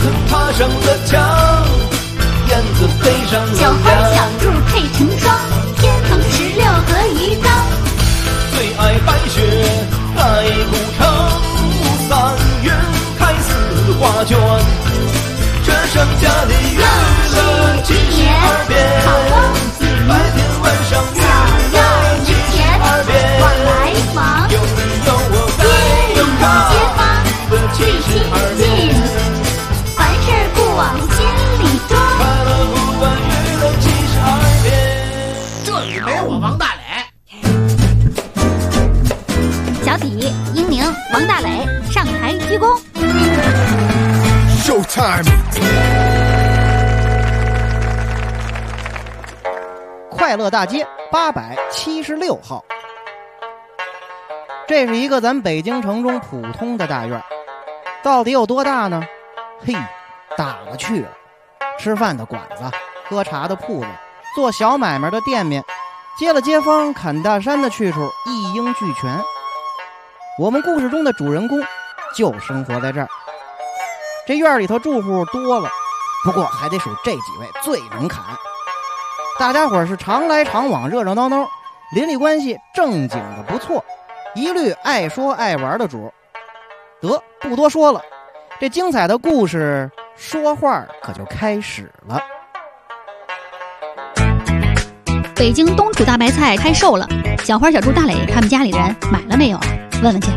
子爬上了墙，燕子飞上了小花小兔配成双，天蓬16和鱼缸。 最爱白雪盖古城，3月开4花卷，这剩下的月了72遍，白天晚上月了72遍。 往来忙， 有你有我在街里街坊的最亲近，凡事不往心里装。 快乐不管娱乐72遍。 这里没我王大磊。 小底、英宁、王大磊上台鞠躬。 Showtime！ 快乐大街876号，这是一个咱北京城中普通的大院，到底有多大呢？嘿，大了去了。吃饭的馆子，喝茶的铺子，做小买卖的店面，接了街坊砍大山的去处一应俱全。我们故事中的主人公就生活在这儿。这院里头住户多了，不过还得数这几位最能砍。大家伙是常来常往，热热闹闹，邻里关系正经的不错，一律爱说爱玩的主。得，不多说了，这精彩的故事说话可就开始了。 北京冬储大白菜开售了，小花小猪大磊他们家里人买了没有啊？问问去。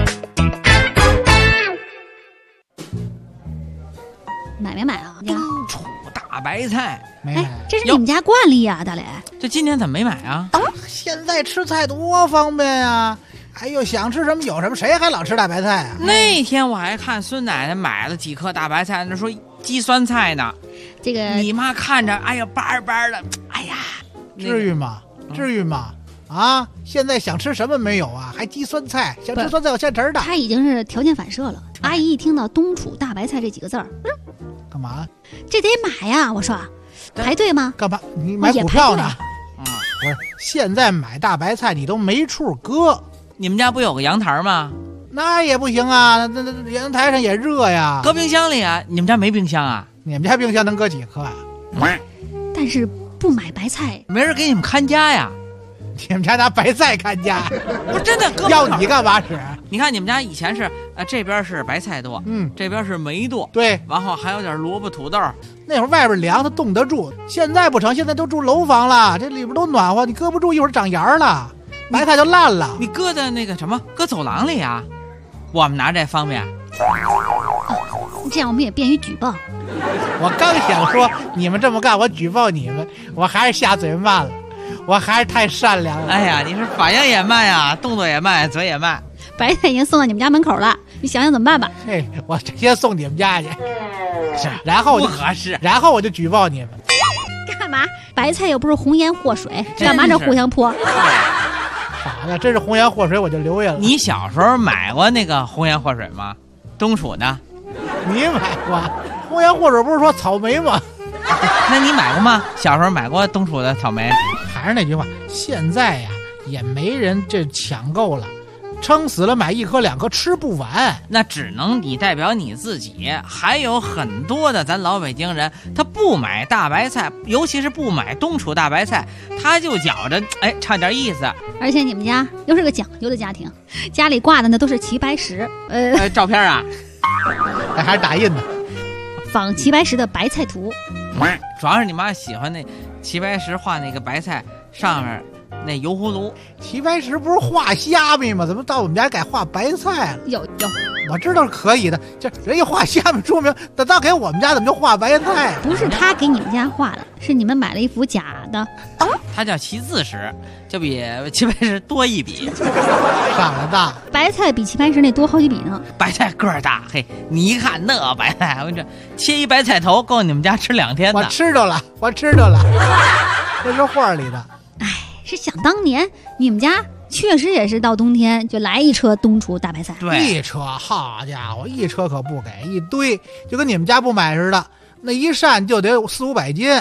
买没买啊？ 冬储大白菜没买， 这是你们家惯例啊，大磊。 这今年怎么没买啊？ 现在吃菜多方便呀！哎呦，想吃什么有什么，谁还老吃大白菜啊？ 那天我还看孙奶奶买了几颗大白菜，那说鸡酸菜呢。 这个你妈看着，哎呀，巴巴的，哎呀， 至于吗？至于吗？啊！现在想吃什么没有啊？还鸡酸菜，想吃酸菜有现成的。 他已经是条件反射了。阿姨一听到冬储大白菜这几个字儿， 干嘛？ 这得买呀！我说，排队吗？ 干嘛？你买股票呢？ 嗯， 不是，现在买大白菜你都没处搁。 你们家不有个阳台吗？ 那也不行啊，那阳台上也热呀。 搁冰箱里啊？你们家没冰箱啊？ 你们家冰箱能搁几颗啊？ 但是不买白菜， 没人给你们看家呀？ 你们家拿白菜看家？ 不是真的，搁要你干嘛使？ 你看你们家以前是这边是白菜多，这边是梅多， 对， 然后还有点萝卜土豆。 那会儿外边凉，它冻得住。现在不成，现在都住楼房了，这里边都暖和，你搁不住，一会儿长芽了，白菜就烂了。 你搁在那个什么，搁走廊里啊？我们拿这方便。 这样我们也便于举报。 我刚想说你们这么干，我举报你们，我还是下嘴慢了，我还是太善良了。 哎呀，你是反应也慢呀，动作也慢，嘴也慢。 白菜已经送到你们家门口了，你想想怎么办吧？ 嘿，我直接送你们家去，是，然后不合适， 然后我就举报你们。 干嘛？白菜又不是红颜祸水，干嘛这互相泼？ 好呀，真是红颜祸水，我就留下了。 你小时候买过那个红颜祸水吗？冬储的？ 你买过红颜祸水不是说草莓吗？ 那你买过吗？小时候买过冬储的草莓？ 还是那句话，现在呀也没人这抢购了，撑死了买1颗2颗吃不完。 那只能你代表你自己，还有很多的咱老北京人，他不买大白菜，尤其是不买冬储大白菜，他就觉着差点意思。 而且你们家又是个讲究的家庭，家里挂的那都是齐白石， 照片啊， 还是打印的， 仿齐白石的白菜图。 主要是你妈喜欢那齐白石画那个白菜上面那油葫芦。 齐白石不是画虾米吗？怎么到我们家改画白菜了？ 有， 我知道是可以的，这人家画虾米说明，等到给我们家怎么就画白菜？ 不是他给你们家画的，是你们买了一幅假的。 它叫齐字石，就比齐白石多一笔， 长得大。 白菜比齐白石那多好几笔呢。 白菜个儿大，嘿，你一看那白菜，我跟你说，切一白菜头够你们家吃2天的。 我吃着了，这是画里的。 哎，是想当年你们家确实也是到冬天就来一车冬储大白菜。 对， 一车，好家伙，一车可不给，一堆，就跟你们家不买似的，那一扇就得400-500斤。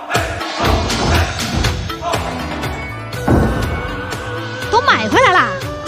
都买回来了。 啊，买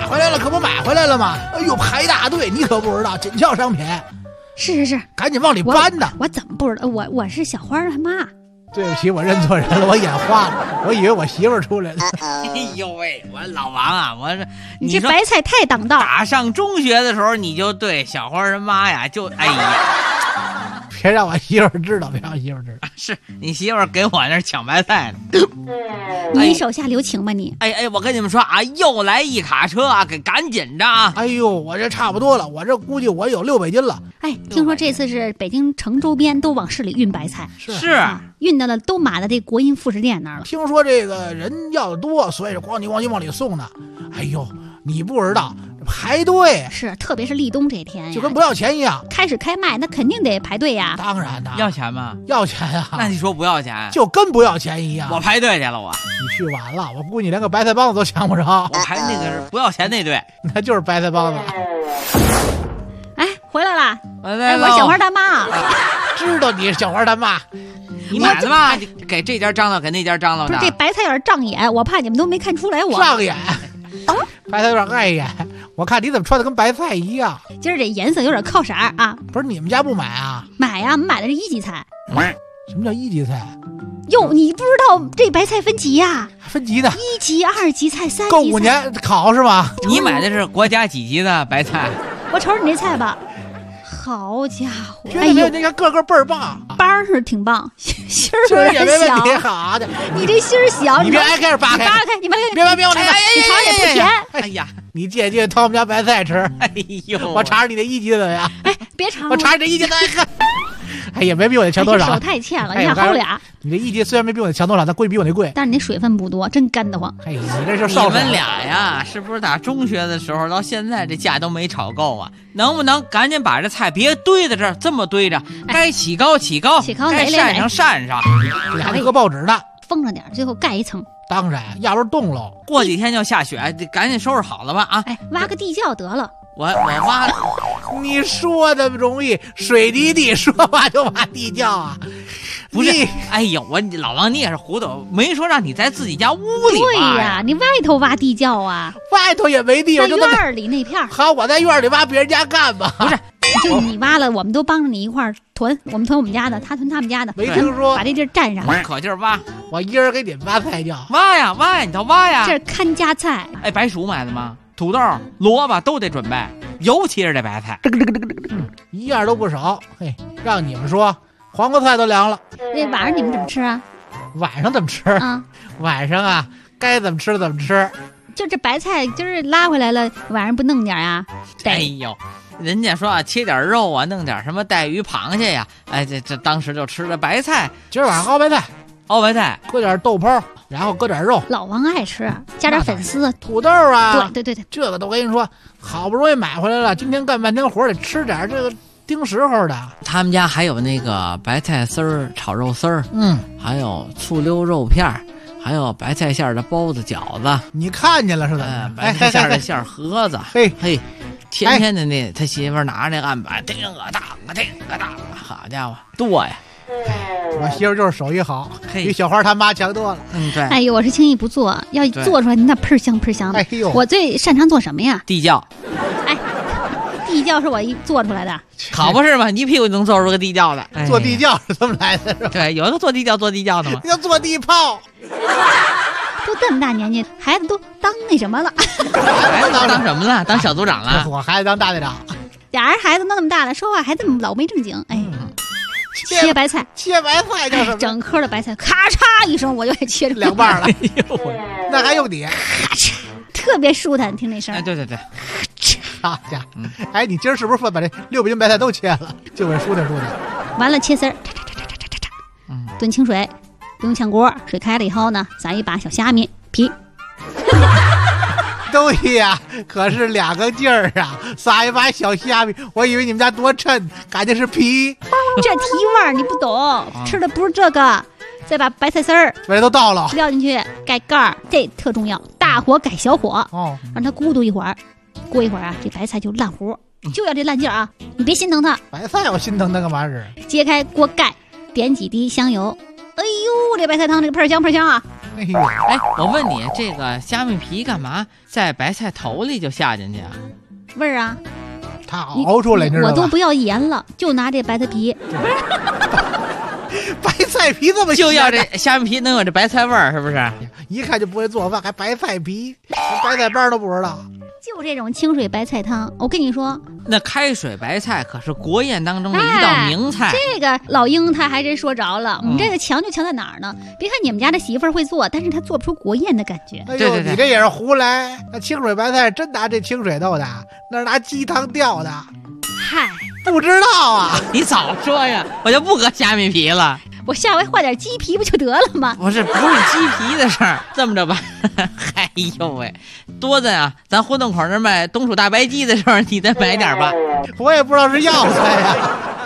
回来了，可不买回来了吗？哎呦，排大队，你可不知道，紧俏商品， 是， 赶紧往里搬呢。 我怎么不知道？我是小花他妈。 对不起，我认错人了，我眼花了，我以为我媳妇儿出来了。 哎呦喂，我老王啊， 你这白菜太当道。 打上中学的时候你就对小花他妈呀，就哎呀， 别让我媳妇儿知道，别让我媳妇儿知道。 是你媳妇儿给我那儿抢白菜呢。 你手下留情吧你。 哎，我跟你们说啊，又来一卡车啊，给赶紧着啊！ 哎呦，我这差不多了，我这估计我有600斤了。 哎，听说这次是北京城周边都往市里运白菜， 是运到了都码到这国营副食店那儿了。 听说这个人要的多，所以是咣叽咣叽往里送的。哎呦，你不知道排队是，特别是立冬这天呀， 就跟不要钱一样。 开始开卖那肯定得排队呀。 当然的， 要钱吗？ 要钱啊！ 那你说不要钱？ 就跟不要钱一样。 我排队去了， 你去晚了，我估计连个白菜帮子都抢不着。 我排那个是不要钱那队， 那就是白菜帮子。 哎，回来了！ 哎， 我小花大妈， 知道你是小花大妈， 你买了吗？给这家张罗，给那家张罗的。 不是这白菜有点障眼，我怕你们都没看出来我障眼。白菜有点碍眼，我看你怎么穿的跟白菜一样。 今儿这颜色有点靠色啊！ 不是你们家不买啊？ 买呀，我们买的是1级菜。 什么叫1级菜？ 哟，你不知道这白菜分级呀？ 分级的 ，1级、2级菜、3级菜。 够5年考是吗？ 你买的是国家几级的白菜？ 我瞅瞅你这菜吧，好家伙！ 哎呦，那个个个倍儿棒， 帮是挺棒，心儿也没问题。 小， 好的， 你这心儿小， 你别挨开始扒开， 你别别往那个， 你尝也不甜。 哎呀， 你借借掏我们家白菜吃。 哎呦， 我尝尝你的1级的怎么样？ 哎，别尝， 我尝尝你这1级的。哎，也没比我那强多少。 手太欠了，你看好俩。 你这1级虽然没比我那强多少，但贵比我那贵。 但是你水分不多，真干得慌。 哎，你这就少。 你们俩呀，是不是打中学的时候到现在这价都没炒够啊？能不能赶紧把这菜别堆在这儿，这么堆着，该起高起高，该扇上扇上。 这还搁报纸呢， 封上点，最后盖一层。 当然，要不然冻喽。 过几天就下雪，得赶紧收拾好了吧啊！ 哎，挖个地窖得了。 我挖了。 你说的容易，水泥地说挖就挖地窖啊？ 不是，哎呦，老王你也是糊涂，没说让你在自己家屋里挖。 对呀，你外头挖地窖啊？ 外头也没地方， 就院里那片。 好，我在院里挖别人家干吧。 不是， 就你挖了，我们都帮着你一块儿囤，我们囤我们家的，他囤他们家的。 没听说， 把这地儿占上， 可劲儿挖。 我一人给你们挖菜窖。 挖呀，你倒挖呀。 这是看家菜。 哎，白薯买的吗？土豆、萝卜都得准备，尤其是这白菜， 一样都不少。嘿，让你们说，黄瓜菜都凉了。 那晚上你们怎么吃啊？ 晚上怎么吃啊？ 晚上啊，该怎么吃怎么吃。 就这白菜今儿拉回来了，晚上不弄点啊？ 哎呦，人家说啊，切点肉啊，弄点什么带鱼、螃蟹呀。哎，这当时就吃的白菜。 今儿晚上熬白菜，搁点豆泡，然后搁点肉。 老王爱吃，加点粉丝、 土豆啊。 对， 这个都跟你说，好不容易买回来了，今天干半天活得吃点这个盯时候的。 他们家还有那个白菜丝儿炒肉丝儿，还有醋溜肉片儿，还有白菜馅的包子、饺子。 你看见了是吧？ 白菜馅的馅盒子。 嘿， 天天的那他媳妇拿着那案板，叮个当，好家伙，多呀！ 我媳妇就是手艺好，比小花他妈强多了。 对。 哎呦，我是轻易不做，要做出来那喷香的。 哎呦， 我最擅长做什么呀？ 地窖。 哎，地窖是我做出来的， 可不是嘛？你屁股能做出个地窖的？ 做地窖是这么来的，是吧？ 对，有一个做地窖的嘛。 要做地炮。 都这么大年纪，孩子都当那什么了？ 孩子当什么了？当小组长了？ 我孩子当大队长。 俩人孩子都那么大了，说话还这么老没正经。哎，切白菜叫什么？ 整颗的白菜，咔嚓一声，我就给切成 2半了。那还用你？ 咔嚓，特别舒坦，听那声。 哎，对。 好家伙，哎，你今儿是不是说把这600斤白菜都切了，就为舒坦？ 完了，切丝儿，炖清水。不用炝锅，水开了以后呢，撒一把小虾米皮。 对呀，可是2个劲儿啊，撒一把小虾米，我以为你们家多抻，感觉是皮。 这提味儿你不懂，吃的不是这个。再把白菜丝儿都倒了， 撂进去，盖盖儿，这特重要，大火改小火，让它咕嘟一会儿。过一会儿啊，这白菜就烂糊，就要这烂劲儿啊！你别心疼它。 白菜我心疼它干嘛是？ 揭开锅盖，点几滴香油。哎呦，这白菜汤这个喷香啊！ 哎，我问你，这个虾米皮干嘛在白菜头里就下进去啊？ 味儿啊， 它熬出来，你知道吧？ 我都不要盐了，就拿这白菜皮。 白菜皮这么就要这虾米皮能有这白菜味儿，是不是？ 一看就不会做饭，还白菜皮，白菜瓣都不知道。 就这种清水白菜汤，我跟你说， 那开水白菜可是国宴当中的一道名菜。 这个老鹰他还真说着了，我们这个强就强在哪儿呢？别看你们家的媳妇儿会做，但是她做不出国宴的感觉。 哎呦，你这也是胡来！那清水白菜真拿这清水豆的，那是拿鸡汤吊的。 嗨， 不知道啊！ 你早说呀，我就不搁虾米皮了。 我下回换点鸡皮不就得了吗？ 不是鸡皮的事儿，这么着吧。哎呦喂，多的啊！咱胡同口那卖冬储大白鸡的时候，你再买点吧。 我也不知道是药材呀。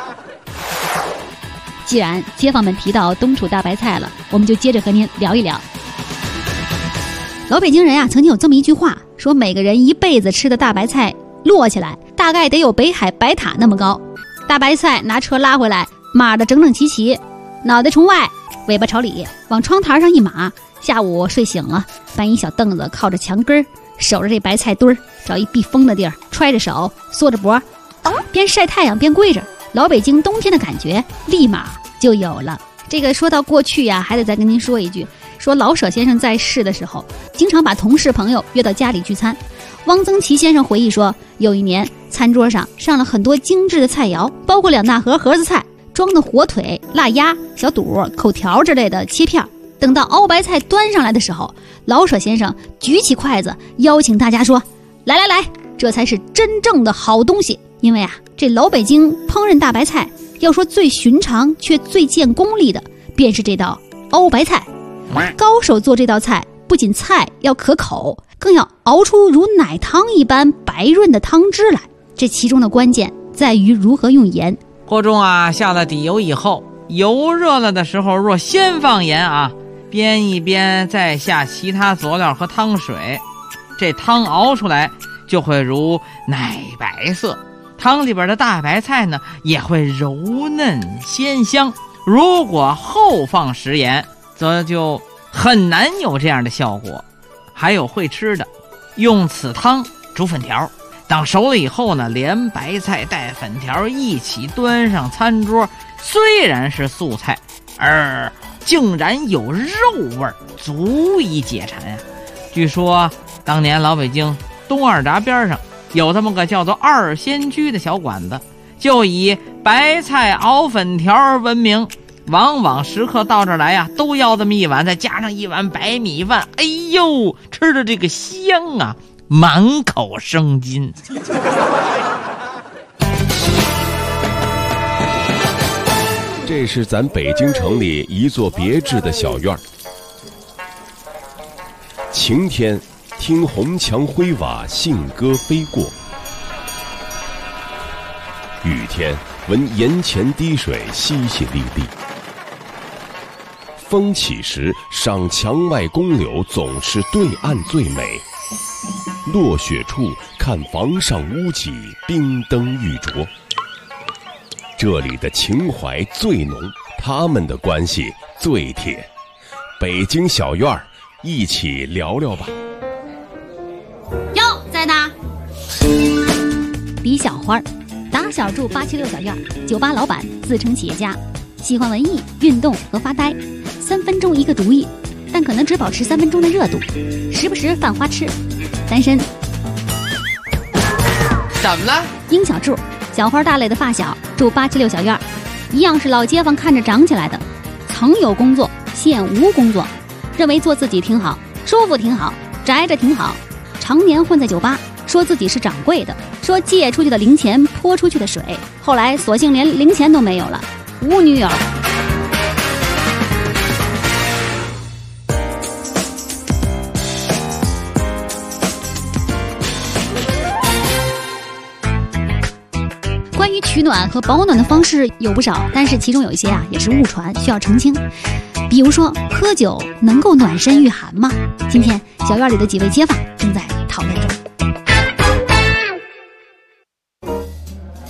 既然街坊们提到冬储大白菜了，我们就接着和您聊一聊。老北京人啊，曾经有这么一句话，说每个人一辈子吃的大白菜摞起来，大概得有北海白塔那么高。大白菜拿车拉回来，码得整整齐齐。脑袋冲外，尾巴朝里，往窗台上一码。下午睡醒了，搬一小凳子靠着墙根儿，守着这白菜堆儿，找一避风的地儿，揣着手，缩着脖，边晒太阳边跪着。老北京冬天的感觉立马就有了。这个说到过去呀，还得再跟您说一句，说老舍先生在世的时候，经常把同事朋友约到家里聚餐。汪曾祺先生回忆说，有一年餐桌上上了很多精致的菜肴，包括2大盒盒子菜，装的火腿、腊鸭、小肚、口条之类的切片。等到熬白菜端上来的时候，老舍先生举起筷子邀请大家说，来来来，这才是真正的好东西。因为啊，这老北京烹饪大白菜，要说最寻常却最见功力的，便是这道熬白菜。高手做这道菜，不仅菜要可口，更要熬出如奶汤一般白润的汤汁来。这其中的关键在于如何用盐。 锅中啊下了底油以后，油热了的时候，若先放盐啊，煸一煸，再下其他佐料和汤水，这汤熬出来就会如奶白色。汤里边的大白菜呢，也会柔嫩鲜香。如果后放食盐，则就很难有这样的效果。还有会吃的，用此汤煮粉条，等熟了以后呢，连白菜带粉条一起端上餐桌，虽然是素菜，而竟然有肉味儿，足以解馋呀。据说当年老北京东二闸边上有这么个叫做二仙居的小馆子，就以白菜熬粉条闻名，往往食客到这儿来呀，都要这么一碗，再加上一碗白米饭，哎呦，吃的这个香啊，满口生津。 这是咱北京城里一座别致的小院儿。晴天听红墙灰瓦信鸽飞过，雨天闻檐前滴水淅淅沥沥，风起时赏墙外宫柳总是对岸最美，落雪处看房上屋脊冰灯玉琢。这里的情怀最浓，他们的关系最铁。北京小院儿，一起聊聊吧。 哟，在哪？李小花，打小住876小院，酒吧老板，自称企业家，喜欢文艺、运动和发呆，3分钟一个主意，但可能只保持3分钟的热度，时不时犯花痴，单身。 怎么了？ 殷小柱，小花大类的发小，住876小院，一样是老街坊看着长起来的，曾有工作，现无工作，认为做自己挺好，舒服挺好，宅着挺好，常年混在酒吧，说自己是掌柜的，说借出去的零钱泼出去的水，后来索性连零钱都没有了，无女友。关于取暖和保暖的方式有不少，但是其中有一些也是误传，需要澄清。比如说，喝酒能够暖身御寒吗？今天小院里的几位街坊正在讨论中。 肯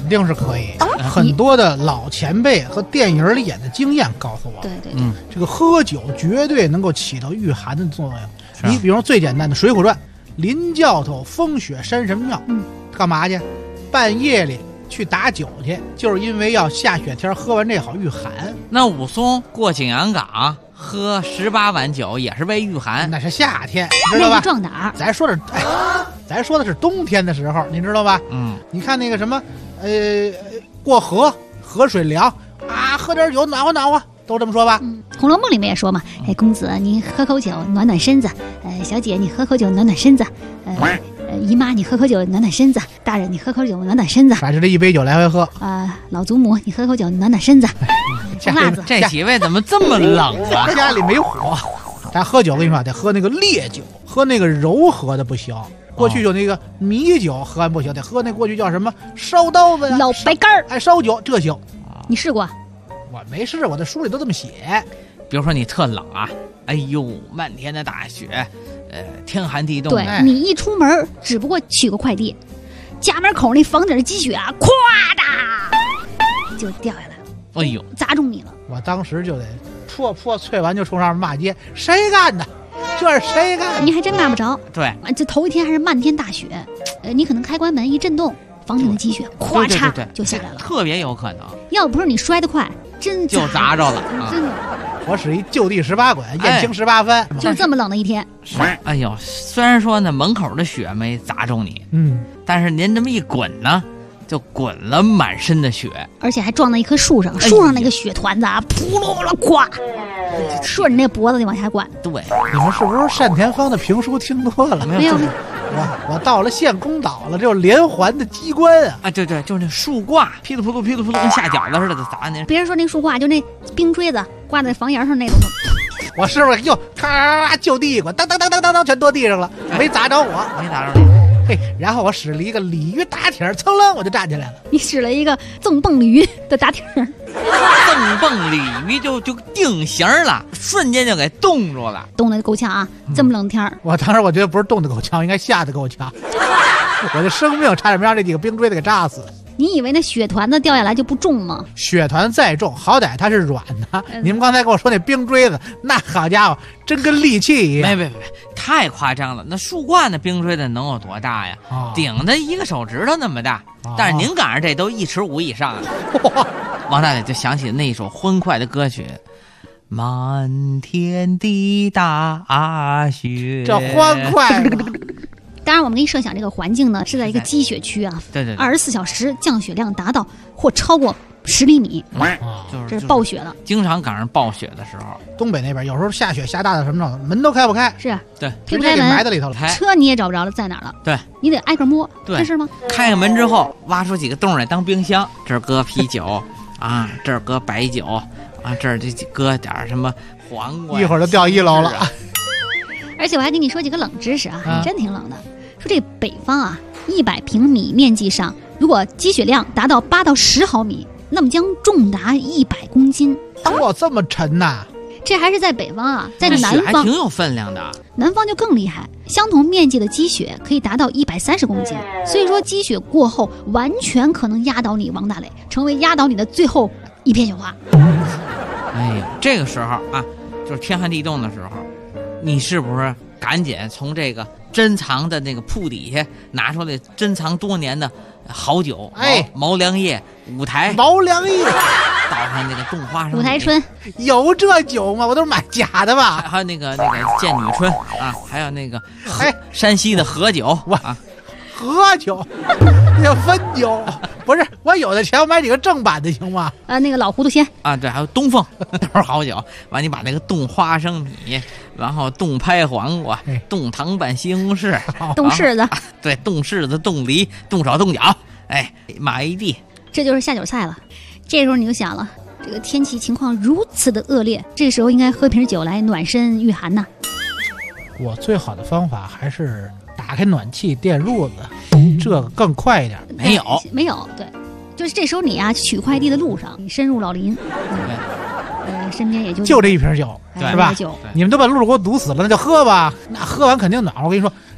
定是可以。很多的老前辈和电影里演的经验告诉我， 对对对， 这个喝酒绝对能够起到御寒的作用。 是啊你比如最简单的《水浒传》，林教头风雪山神庙，干嘛去？半夜里去打酒去，就是因为要下雪天，喝完这好御寒。 那武松过景阳冈喝18碗酒也是为御寒。 那是夏天，知道吧那是？壮胆儿。 咱说的，咱说的是冬天的时候，你知道吧？你看那个什么，过河水凉啊，喝点酒暖和暖和，都这么说吧？ 《红楼梦》里面也说嘛，哎，公子你喝口酒暖暖身子，小姐你喝口酒暖暖身子，姨妈你喝口酒暖暖身子，大人你喝口酒暖暖身子， 反正这一杯酒来回喝， 老祖母你喝口酒暖暖身子，红辣子。 这几位怎么这么冷啊？ 家里没火，咱喝酒跟你说得喝那个烈酒，喝那个柔和的不行。过去有那个米酒，喝完不行，得喝那过去叫什么烧刀子呀、 老白干儿， 哎，烧酒这行。 你试过？ 我没试，我的书里都这么写。 比如说你特冷啊，哎呦，漫天的大雪，天寒地冻的。 对，你一出门只不过取个快递，家门口那房顶积雪啊，咵哒就掉下来了， 哎呦， 砸中你了。 我当时就得破啐完就冲上面骂街，谁干的？这是谁干的？ 你还真骂不着。 对， 这头一天还是漫天大雪，你可能开关门一震动，房顶的积雪咵嚓就下来了， 特别有可能。 要不是你摔得快，真就砸着了。 真的， 我使一就地18滚，燕青18分， 就这么冷的一天。 哎呦，虽然说呢门口的雪没砸中你，但是您这么一滚呢，就滚了满身的雪， 而且还撞到一棵树上，树上那个雪团子啊，扑噜噜咵，顺着那脖子就往下灌。 对， 你们是不是单田芳的评书听多了？ 没有。 我到了县公岛了，这有连环的机关啊！ 对，就是那树挂，噼里扑噜噼里扑噜，跟下饺子似的就砸您。 别人说那树挂就那冰锥子挂在房檐上那种。 我是不是又咔就地一滚，当当当当当当，全落地上了，没砸着我， 没砸着你。 嘿，然后我使了一个鲤鱼打挺，噌楞我就站起来了。 你使了一个纵蹦鲤鱼的打挺， 纵蹦鲤鱼就定型了，瞬间就给冻住了， 冻得够呛啊！这么冷天儿， 我当时我觉得不是冻得够呛，应该吓得够呛，我的生命差点没让这几个冰锥子给炸死。 你以为那雪团子掉下来就不重吗？ 雪团再重，好歹它是软的。你们刚才跟我说那冰锥子，那好家伙，真跟利器一样。 没，太夸张了。那树挂那冰锥子能有多大呀？顶的一个手指头那么大。但是您赶上这都1.5尺以上了。王大爷就想起那一首欢快的歌曲，满天的大雪， 这欢快。 当然，我们给你设想这个环境呢，是在一个积雪区啊。 对 ，24小时降雪量达到或超过10厘米，这是暴雪了。 经常赶上暴雪的时候， 东北那边有时候下雪下大的什么程度，门都开不开。 是， 对， 推不开门， 埋在里头了。 车你也找不着了，在哪儿了？ 对， 你得挨个摸， 对， 这是吗？ 开开门之后，挖出几个洞来当冰箱，这儿搁啤酒啊，这儿搁白酒啊，这儿就搁点什么黄瓜， 一会儿就掉1楼了。 而且我还跟你说几个冷知识啊，还真挺冷的。说这北方啊，100平米面积上，如果积雪量达到8到10毫米，那么将重达100公斤。 哇，这么沉呐！ 这还是在北方啊，在南方还挺有分量的。 南方就更厉害，相同面积的积雪可以达到130公斤。所以说积雪过后，完全可能压倒你王大雷，成为压倒你的最后一片雪花。 哎呀，这个时候啊，就是天寒地冻的时候，你是不是赶紧从这个珍藏的那个铺底下拿出来珍藏多年的好酒，毛良叶五台， 毛良叶倒上那个冻花生米， 五台春有这酒吗？我都是买假的吧。 还有那个剑女春啊，还有那个山西的和酒啊， 和酒，那汾酒，不是我有的钱我买几个正版的行吗？ 那个老糊涂仙啊，对，还有东风都是好酒。完，你把那个冻花生米，然后冻拍黄瓜，冻糖拌西红柿， 冻柿子， 对，冻柿子、冻梨、冻手、冻脚，码一地， 这就是下酒菜了。这时候你就想了，这个天气情况如此的恶劣，这时候应该喝瓶酒来暖身御寒呐。 我最好的方法还是打开暖气电褥子，这个更快一点。 没有，对，就是这时候你啊取快递的路上，你深入老林，身边也就这一瓶酒，是吧？ 酒， 你们都把路给我堵死了，那就喝吧。那喝完肯定暖和。我跟你说，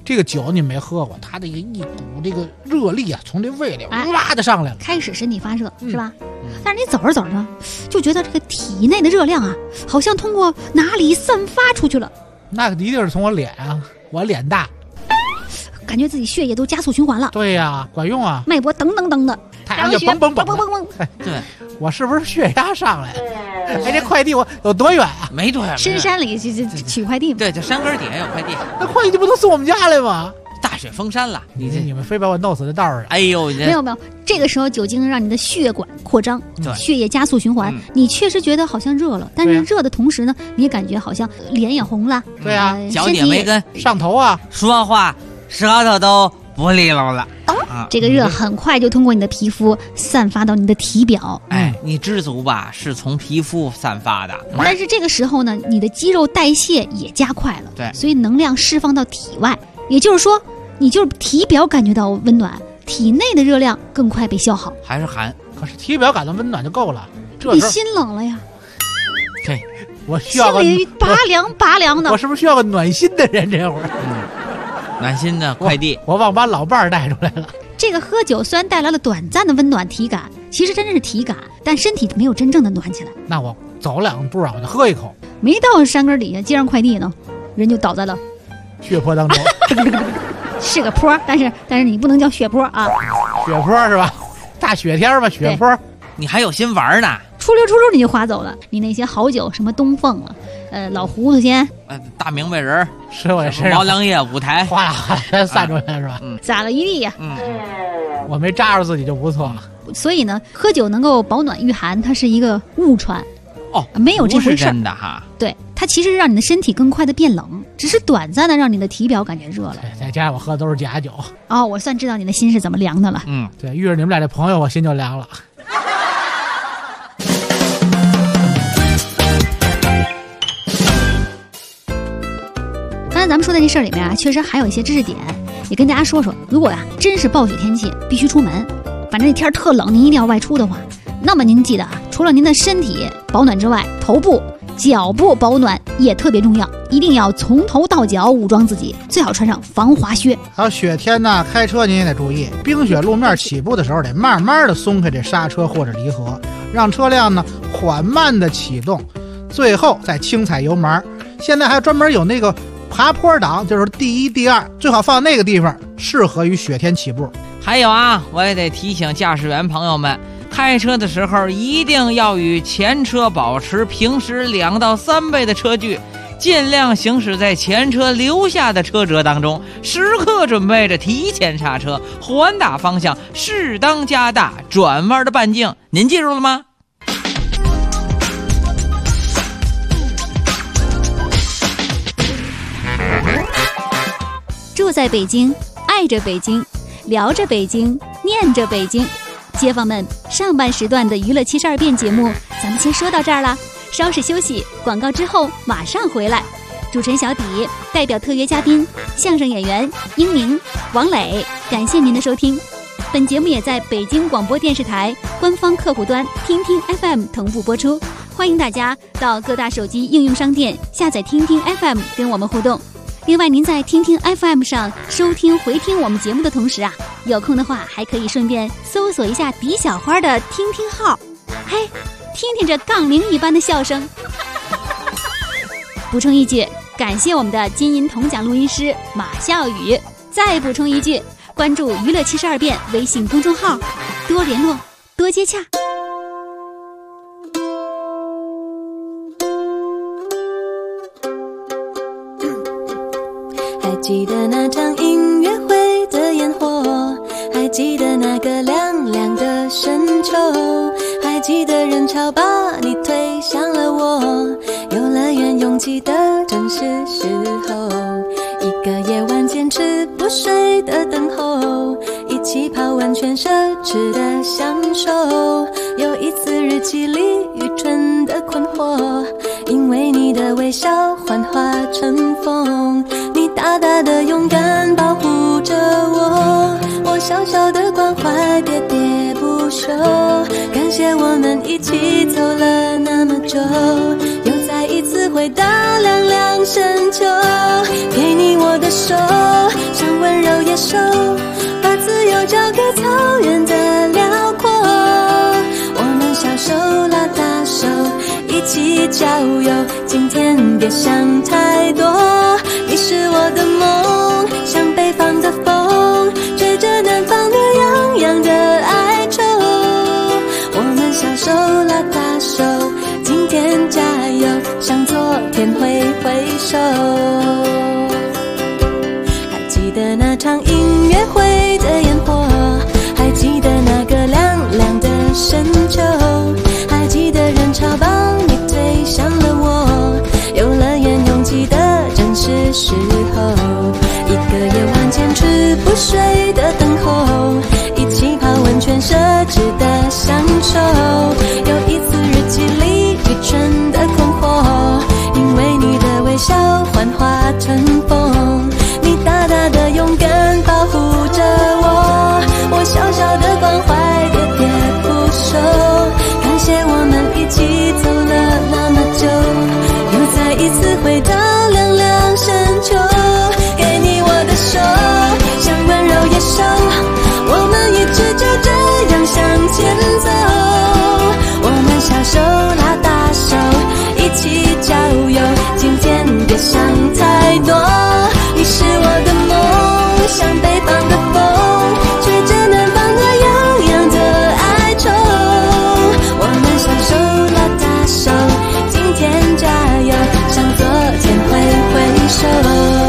这个酒你没喝过，它这个一股这个热力啊，从这胃里哇的上来了， 开始身体发射，是吧？但是你走着走着，就觉得这个体内的热量啊，好像通过哪里散发出去了。 那一定是从我脸啊，我脸大， 感觉自己血液都加速循环了。 对呀，管用啊， 脉搏噔噔噔的， 太阳就蹦蹦蹦蹦蹦蹦。 对， 我是不是血压上来了？哎，这快递我有多远啊？ 没多远， 深山里取快递。 对，这山根底下有快递， 那快递不能送我们家来吗？ 大雪封山了， 你们非把我弄死在道上。 哎呦， 没有，这个时候酒精让你的血管扩张，血液加速循环，你确实觉得好像热了，但是热的同时呢，你也感觉好像脸也红了， 对啊， 脚也没跟上头啊， 说话舌头都不利落了。 这个热很快就通过你的皮肤散发到你的体表。 哎，你知足吧，是从皮肤散发的。 但是这个时候呢，你的肌肉代谢也加快了， 对， 所以能量释放到体外，也就是说，你就是体表感觉到温暖，体内的热量更快被消耗。 还是寒， 可是体表感到温暖就够了。这你心冷了呀？ 对， 我需要个心里拔凉拔凉的。 我是不是需要个暖心的人？这会儿， 暖心的快递， 我忘把老伴儿带出来了。 这个喝酒虽然带来了短暂的温暖体感，其实真正是体感，但身体没有真正的暖起来。 那我走2步啊，我就喝一口。 没到山根底下接上快递呢，人就倒在了血泊当中。 是个坡，但是你不能叫血坡啊。 血坡是吧？大雪天嘛，血坡。 你还有心玩呢？ 出溜你就划走了。你那些好酒，什么东凤啊，老糊涂仙， 大明白人， 是我身上毛良叶舞台， 哗啦哗啦散出来是吧？ 撒了一地呀。 我没扎着自己就不错了。 所以呢，喝酒能够保暖御寒，它是一个误传。没有这回事， 不是真的哈。 对，它其实让你的身体更快的变冷，只是短暂的让你的体表感觉热了。 再加上我喝的都是假酒。 我算知道你的心是怎么凉的了。 对，遇着你们俩这朋友，我心就凉了。 刚才咱们说的这事儿里面啊，确实还有一些知识点，也跟大家说说。如果真是暴雪天气必须出门，反正这天特冷，您一定要外出的话，那么您记得除了您的身体保暖之外，头部、脚部保暖也特别重要，一定要从头到脚武装自己，最好穿上防滑靴。 还有雪天呢，开车您也得注意，冰雪路面起步的时候得慢慢的松开这刹车或者离合，让车辆呢缓慢的启动，最后再轻踩油门。现在还专门有那个爬坡档，就是第1、第2，最好放那个地方，适合于雪天起步。 还有我也得提醒驾驶员朋友们，开车的时候一定要与前车保持平时2到3倍的车距，尽量行驶在前车留下的车辙当中，时刻准备着提前刹车，缓打方向，适当加大转弯的半径。您记住了吗？ 住在北京，爱着北京，聊着北京，念着北京。街坊们，上半时段的娱乐72变节目咱们先说到这儿了，稍事休息，广告之后马上回来。主持人小底代表特约嘉宾相声演员英宁、王磊，感谢您的收听。本节目也在北京广播电视台官方客户端听听 FM 同步播出，欢迎大家到各大手机应用商店下载听听 FM 跟我们互动。另外，您在听听 FM 上收听回听我们节目的同时有空的话还可以顺便搜索一下迪小花的听听号，嘿，听听这杠铃一般的笑声。补充一句，感谢我们的金银铜奖录音师马笑宇。再补充一句，关注娱乐72变微信公众号，多联络，多接洽。 还记得那场音乐会的烟火，还记得那个凉凉的深秋，还记得人潮把你推向了我，游乐园拥挤的正是时候，一个夜晚坚持不睡的等候，一起泡温泉奢侈的享受，有一次日记里愚蠢的困惑，因为你的微笑幻化成风，你大大的勇敢保护着我，我小小的关怀喋喋不休，感谢我们一起走了那么久，又再一次回到凉凉深秋，给你我的手， 郊游，今天别想太多。你是我的梦，像北方的风，吹着南方的洋洋的哀愁。我们小手拉大手，今天加油，向昨天挥挥手。还记得那场音乐会的烟火，还记得那个亮亮的深秋，还记得人潮把你推向了我，游乐园拥挤的正是时候，一个夜晚坚持不睡的等候，一起泡温泉奢侈的享受，有一次日记里愚蠢的困惑，因为你的微笑幻化成风，你大大的勇敢保护着我小小的关怀喋喋不休，感谢我们一起走了那么久，又再一次回到凉凉深秋，给你我的手，像温柔野兽，我们一直就这样向前走，我们小手拉大手，一起郊游，今天别想太多，你是我的梦，像北方的风，吹着南方的洋洋的哀愁，我们小手拉大手，今天加油，向昨天挥挥手。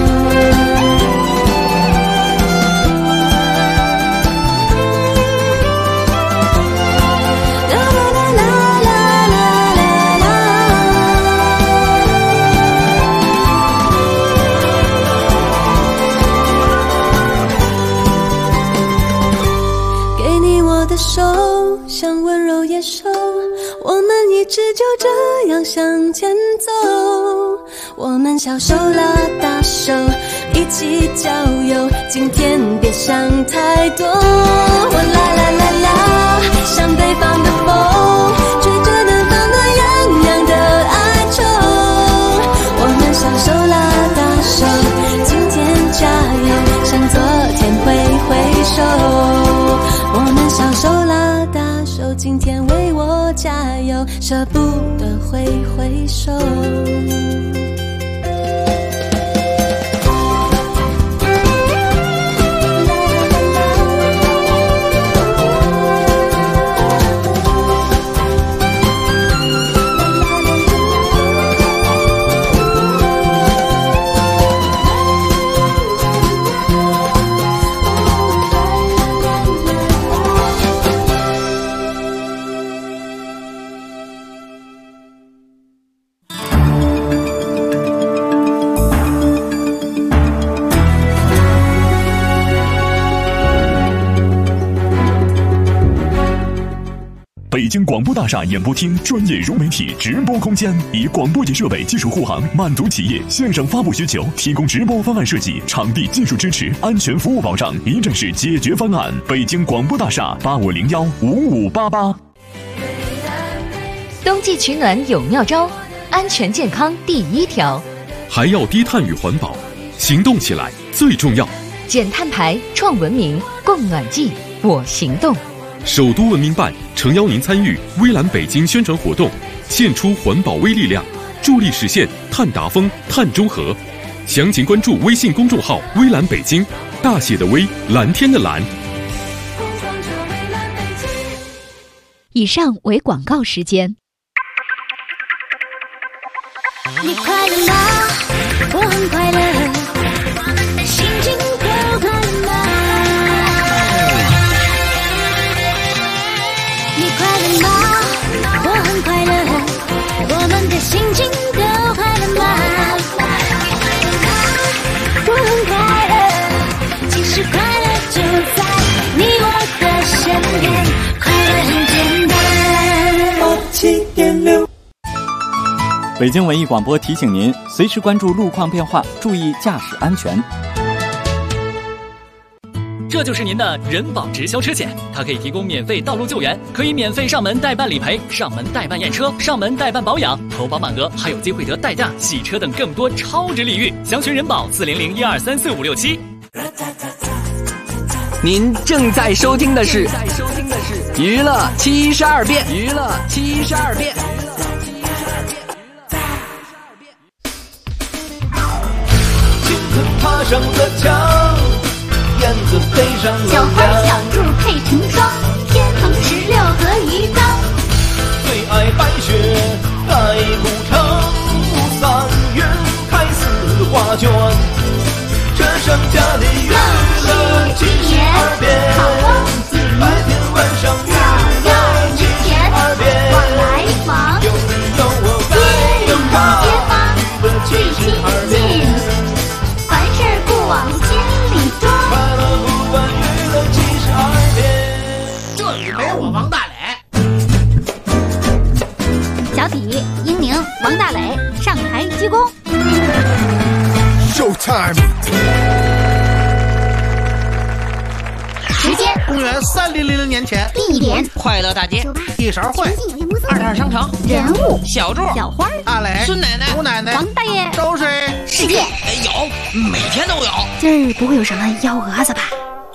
手像温柔野兽，我们一直就这样向前走，我们小手拉大手，一起郊游，今天别想太多，我啦啦啦啦，像北方的风，吹着南方的洋洋的哀愁，我们小手拉大手，今天加油，向昨天挥挥手，我们小手拉大手，今天为我加油，舍不得挥挥手。 北京广播大厦演播厅专业融媒体直播空间，以广播节设备技术护航，满足企业线上发布需求，提供直播方案设计、场地技术支持、安全服务保障，一站式解决方案。北京广播大厦85015588。 冬季取暖有妙招，安全健康第一条， 还要低碳与环保，行动起来最重要。 减碳排，创文明，供暖季，我行动。 首都文明办诚邀您参与微蓝北京宣传活动，献出环保微力量，助力实现碳达峰、碳中和。详情关注微信公众号“微蓝北京”，大写的微，蓝天的蓝。 以上为广告时间。 你快乐吗？我很快乐，我们的心情都快乐吗？你快乐吗？我很快乐，我们的心情都快乐吗？我很快乐，其实快乐就在你我的身边，快乐很简单。87.6 北京文艺广播提醒您，随时关注路况变化，注意驾驶安全。 这就是您的人保直销车险，它可以提供免费道路救援，可以免费上门代办理赔、上门代办验车、上门代办保养，投保满额还有机会得代驾、洗车等更多超值礼遇。详询人保40012345567。 您正在收听的是娱乐72变，娱乐72变。 画上了墙，燕子飞上了小花梁。 小兔配成双，天蓬16和鱼缸。 最爱白雪盖古城，3月开4画卷。这剩下的月色72变，白天晚上月亮72变。 往来往， 有你有我该有他， 街坊最亲近，凡事不往心里装。 快乐不管娱乐72变。 这里没我王大磊。 小体、英宁、王大磊上台鞠躬。 Showtime。 时间公元3000年前， 地点快乐大街， 一勺会， 22商城， 人物小柱， 小花大磊， 孙奶奶， 吴奶奶， 王大爷都是世界。 有，每天都有。 今儿不会有什么幺蛾子吧？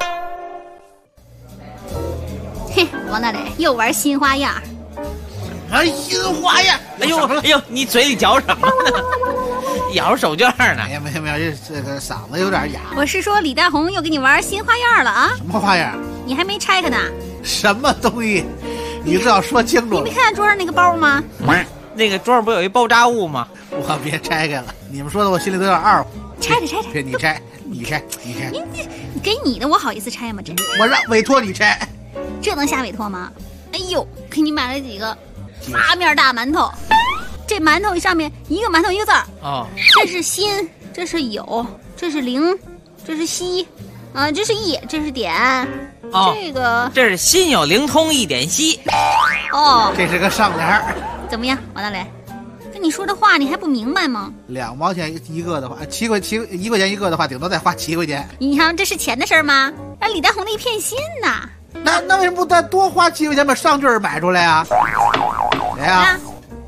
嘿，王大磊又玩新花样。 新花样。 哎呦，你嘴里嚼什么呢？咬手绢呢？ 哎呀，没有，这个嗓子有点哑。 我是说李大红又给你玩新花样了啊！ 什么花样？ 你还没拆开呢？ 什么东西？你最好说清楚。 你没看见桌上那个包吗？ 那个桌上不有一爆炸物吗？ 我别拆开了，你们说的我心里都有点二乎。 拆开。 别你拆。你给你的我好意思拆吗？这我让委托你拆。 这能瞎委托吗？哎呦，给你买了几个8面大馒头，这馒头上面一个馒头一个字儿。 哦， 这是心，这是有，这是灵，这是息，啊，这是意，这是点。 哦， 这是心有灵通一点息。 哦， 这是个上联。 怎么样，王大磊？跟你说的话你还不明白吗 ？2毛钱一个的话，1块钱一个的话，顶多再花7块钱。 你看这是钱的事儿吗？让李大红的一片心呐。 那为什么不再多花7块钱把上句买出来啊？谁呀？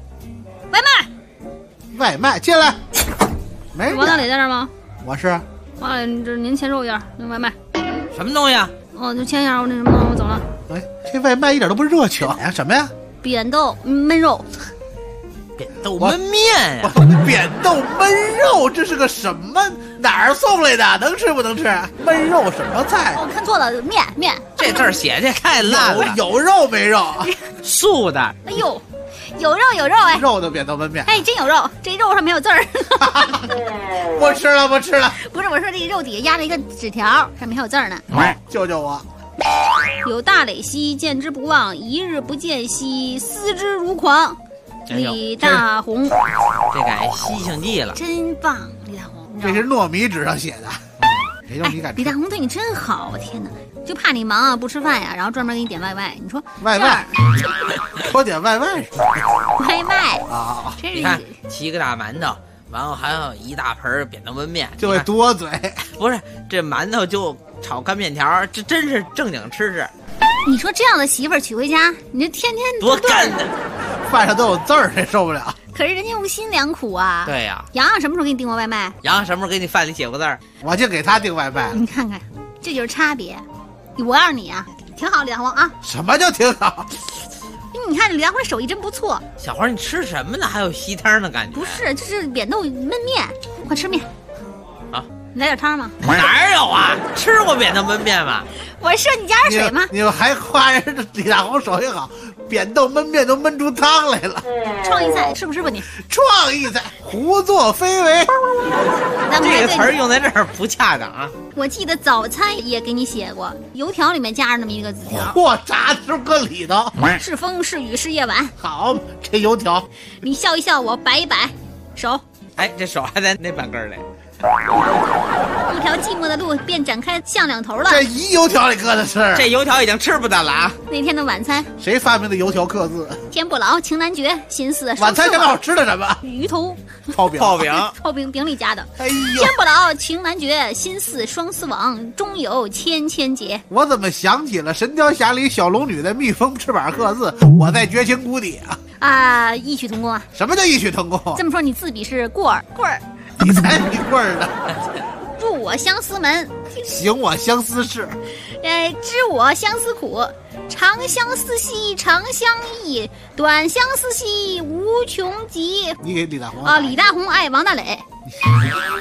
外卖进来。没人。 王大磊在这儿吗？ 我是。 王大磊，这您签收一下那外卖。 什么东西啊？ 哦，就签一下，我那什么，我走了。 哎，这外卖一点都不热情呀！什么呀？ 扁豆焖肉。 扁豆焖面呀！ 扁豆焖肉，这是个什么？哪儿送来的？能吃不能吃？焖肉什么菜？ 我看错了，面。 这字儿写的太烂了。 有肉没肉？ 素的。 哎呦，有肉哎。 肉的扁豆焖面。 哎，真有肉，这肉上没有字儿。 不吃了。 不是，我说这肉底下压了一个纸条，上面还有字儿呢。 救救我！ 有大磊兮，见之不忘；一日不见兮，思之如狂。李大红， 这改西行记了， 真棒！李大红， 这是糯米纸上写的。谁叫你敢吃？ 李大红对你真好，天哪！就怕你忙啊，不吃饭呀，然后专门给你点外卖。你说外卖，我点外卖是外卖啊！ 你看7个大馒头，然后还有一大盆扁豆焖面， 就会多嘴。 不是，这馒头就炒干面条，这真是正经吃吃。 你说这样的媳妇儿娶回家，你这天天多干的， 饭上都有字儿，谁受不了？ 可是人家用心良苦啊。 对呀。 洋洋什么时候给你订过外卖？ 洋洋什么时候给你饭里写过字儿？ 我就给他订外卖。 你看看，这就是差别。我告诉你啊，挺好，李大红啊。 什么叫挺好？ 你看李大红手艺真不错。 小花，你吃什么呢？还有稀汤的感觉？ 不是，这是扁豆焖面，快吃面。 啊， 你来点汤吗？ 哪有啊？吃过扁豆焖面吗？ 我说你加点水吗？ 你们还夸人李大红手艺好，扁豆焖面都焖出汤来了。 创意菜是不是吧你？ 创意菜，胡作非为。 这个词儿用在这儿不恰当啊！ 我记得早餐也给你写过，油条里面夹着那么一个字条。 嚯，炸出个里头。 是风是雨是夜晚。 好，这油条。 你笑一笑，我摆一摆手。 哎，这手还在那半根儿嘞。 一条寂寞的路便展开向两头了。 这一油条里搁的是， 这油条已经吃不得了啊！ 那天的晚餐， 谁发明的油条刻字？ 天不老，情难绝，心似晚餐正好吃的什么？ 鱼头、 泡饼饼里加的。 哎呦， 天不老，情难绝，心似双丝网，终有千千结。 我怎么想起了《神雕侠侣》小龙女的蜜蜂翅膀刻字？我在绝情谷底啊！ 啊，异曲同工啊！ 什么叫异曲同工？ 这么说，你自比是过儿。 你才比棍儿呢！ 入我相思门， 行我相思事。 知我相思苦，长相思兮长相忆，短相思兮无穷极。 你给李大红啊，李大红爱王大磊。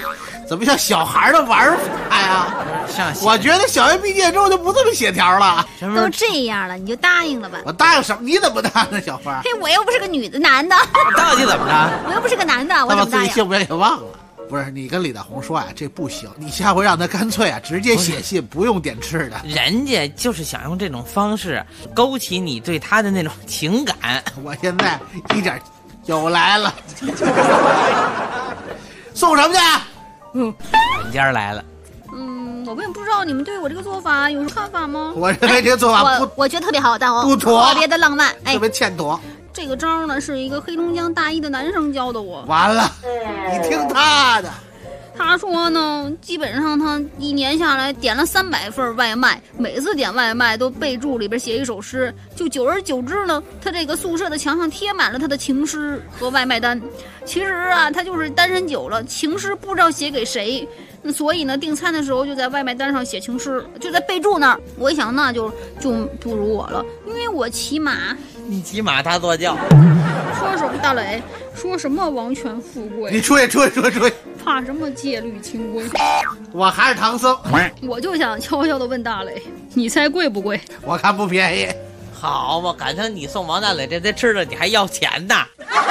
怎么像小孩的玩法呀？我觉得小学毕业之后就不这么写条了。 都这样了，你就答应了吧。 我答应什么？你怎么答应，小花？ 嘿，我又不是个男的。 到底怎么着？ 我又不是个男的，我怎么答应？ 把自己性别给忘了。不是，你跟李大红说呀，这不行，你下回让他干脆啊，直接写信，不用点吃的。 人家就是想用这种方式勾起你对他的那种情感。 我现在一点又来了，送什么去？ 本家来了。 我也不知道你们对我这个做法有什么看法吗？ 我认为这个做法我觉得特别好，但不妥， 特别的浪漫， 特别欠妥。 这个招呢，是一个黑龙江大一的男生教的我。 完了，你听他的。 他说呢，基本上他一年下来点了300份外卖，每次点外卖都备注里边写一首诗，就久而久之呢，他这个宿舍的墙上贴满了他的情诗和外卖单。其实啊，他就是单身久了，情诗不知道写给谁，所以呢，订餐的时候就在外卖单上写情诗，就在备注那儿。我一想，那就不如我了，因为我骑马。 你骑马，他坐轿。 说什么大磊？说什么王权富贵？ 你吹！ 怕什么戒律清规？ 我还是唐僧。 我就想悄悄地问大磊，你猜贵不贵？ 我看不便宜。 好嘛，赶上你送王大磊这吃的，你还要钱呢。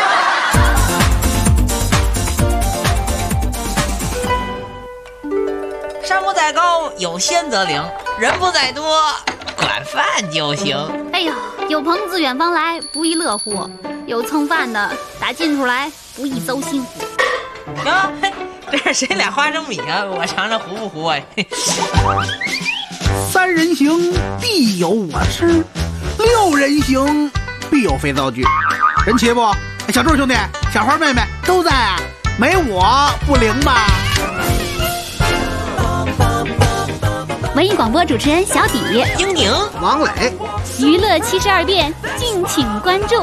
山不在高，有仙则灵；人不在多，管饭就行。 哎呦，有朋自远方来，不亦乐乎；有蹭饭的打近处来，不亦糟心。 啊，这是谁俩花生米啊？我尝尝糊不糊啊 ？3人行，必有我师；6人行，必有肥皂剧。人齐不？小柱兄弟、小花妹妹都在啊，没我不灵吧？ 文艺广播主持人小底、 英宁、 王磊， 娱乐72变，敬请关注。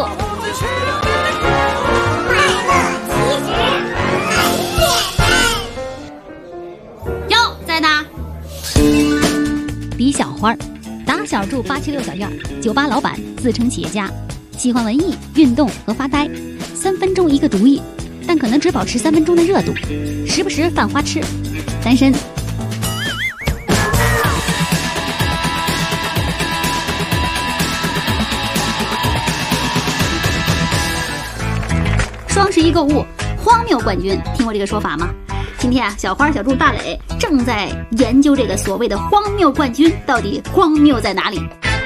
哟，在哪？李小花，打小住876小院，酒吧老板，自称企业家，喜欢文艺、运动和发呆，3分钟一个主意，但可能只保持3分钟的热度，时不时犯花痴，单身。双11购物荒谬冠军，听过这个说法吗？今天啊，小花、小柱、大磊正在研究这个所谓的荒谬冠军到底荒谬在哪里。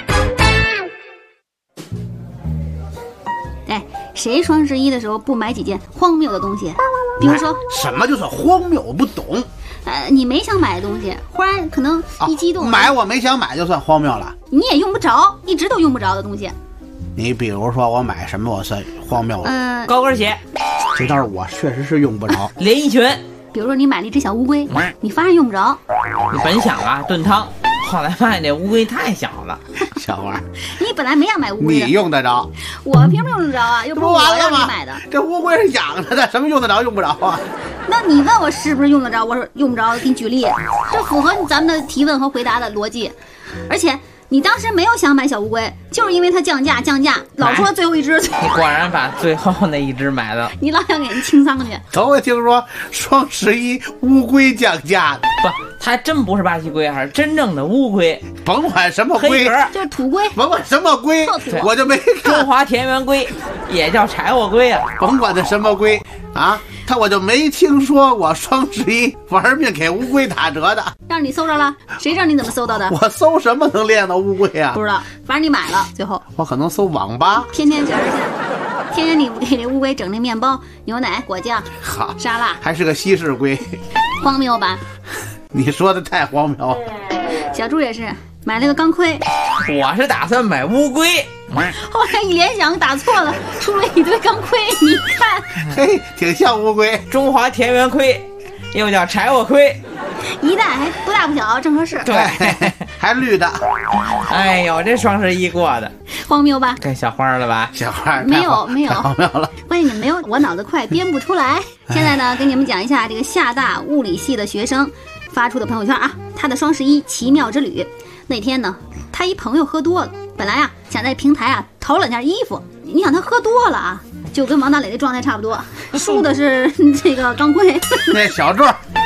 哎，谁双11的时候不买几件荒谬的东西？比如说什么就算荒谬？我不懂。 你没想买的东西，忽然可能一激动， 买我没想买就算荒谬了。 你也用不着，一直都用不着的东西。 你比如说我买什么我算荒谬了？ 高跟鞋， 这倒是我确实是用不着。 连衣裙， 比如说你买了一只小乌龟，你发现用不着。 你本想啊炖汤，后来发现这乌龟太小了。 小花， 你本来没想买乌龟的， 你用得着？ 我凭什么用得着啊？又不是我让你买的。 这乌龟是养着的，什么用得着用不着啊？ 那你问我是不是用得着？我说用不着，给你举例，这符合咱们的提问和回答的逻辑，而且。你当时没有想买小乌龟，就是因为它降价，老说最后一只。 你果然把最后那一只买了。 你老想给人清仓去。 头回听说双11乌龟降价的， 不，它真不是巴西龟，还是真正的乌龟。 甭管什么龟， 就是土龟。 甭管什么龟，我就没看。 中华田园龟，也叫柴火龟啊。 甭管它什么龟啊，我就没听说过双11玩命给乌龟打折的。 让你搜着了，谁知道你怎么搜到的？ 我搜什么能练到乌龟啊？ 不知道，反正你买了，最后我可能搜网吧， 天天你给这乌龟整那面包、牛奶、果酱、 好沙拉， 还是个西式龟， 荒谬吧？ 你说的太荒谬了。 小猪也是买了个钢盔， 我是打算买乌龟， 后来一联想打错了，出了一堆钢盔，你看， 嘿，挺像乌龟， 中华田园盔，又叫柴火盔。 一戴还不大不小，正合适。 对， 还绿的。 哎呦，这双11过的荒谬吧？ 该小花了吧？ 小花没有荒谬了。 关键你们没有，我脑子快编不出来。现在呢，给你们讲一下这个厦大物理系的学生发出的朋友圈啊，他的双11奇妙之旅。那天呢，他一朋友喝多了，本来啊想在平台啊淘两件衣服，你想他喝多了啊，就跟王大磊的状态差不多，输的是这个钢盔。 那小柱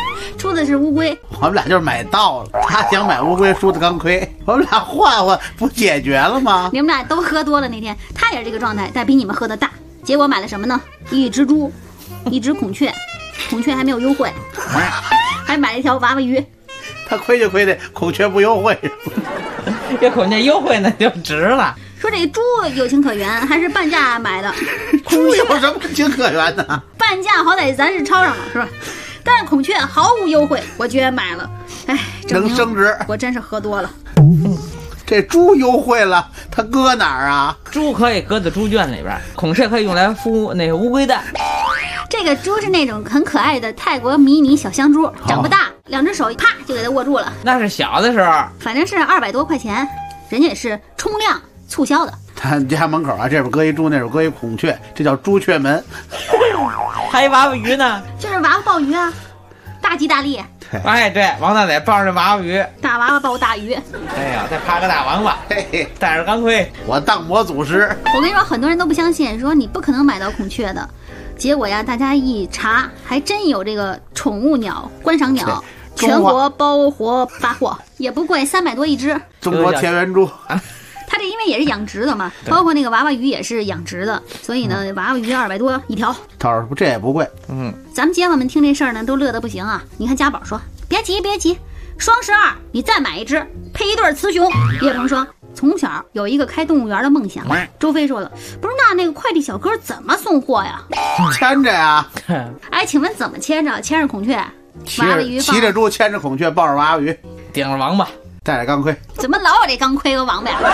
梳的是乌龟。 我们俩就是买到了，他想买乌龟，梳的钢盔，我们俩换换不解决了吗？ 你们俩都喝多了那天，他也是这个状态，但比你们喝的大。结果买了什么呢？一只猪，一只孔雀，孔雀还没有优惠，还买了一条娃娃鱼。 他亏就亏的孔雀不优惠， 这孔雀优惠那就值了。 说这猪有情可原，还是半价买的。 猪有什么情可原呢？ 半价好歹咱是超上了，是吧？但是孔雀毫无优惠，我居然买了。哎， 能升值， 我真是喝多了。 这猪优惠了，它搁哪儿啊？ 猪可以搁在猪圈里边，孔雀可以用来孵那个乌龟蛋。 这个猪是那种很可爱的泰国迷你小香猪，长不大，2只手啪就给它握住了。 那是小的时候， 反正是200多块钱，人家也是冲量促销的。 他家门口啊，这边搁一猪，那边搁一孔雀，这叫朱雀门。 还有娃娃鱼呢， 就是娃娃抱鱼啊，大吉大利。 哎，对，王大仔抱着娃娃鱼， 大娃娃抱大鱼。 哎呀，再爬个大王八，嘿嘿，带着钢盔， 我当模祖师。 我跟你说，很多人都不相信，说你不可能买到孔雀的。结果呀，大家一查，还真有这个宠物鸟、观赏鸟，全国包活发货，也不贵，300多一只。 中国田园猪。 它这因为也是养殖的嘛，包括那个娃娃鱼也是养殖的，所以呢，娃娃鱼200多一条。 这也不贵。 咱们街坊们听这事儿呢，都乐得不行啊。你看家宝说，别急别急，双12你再买一只，配一对雌雄。叶鹏说，从小有一个开动物园的梦想。周飞说了，不是那个快递小哥怎么送货呀？ 牵着呀。 哎，请问怎么牵着？牵着孔雀，娃娃鱼骑着猪，牵着孔雀，抱着娃娃鱼， 顶着王八， 带着钢盔。 怎么老有这钢盔和王八呀？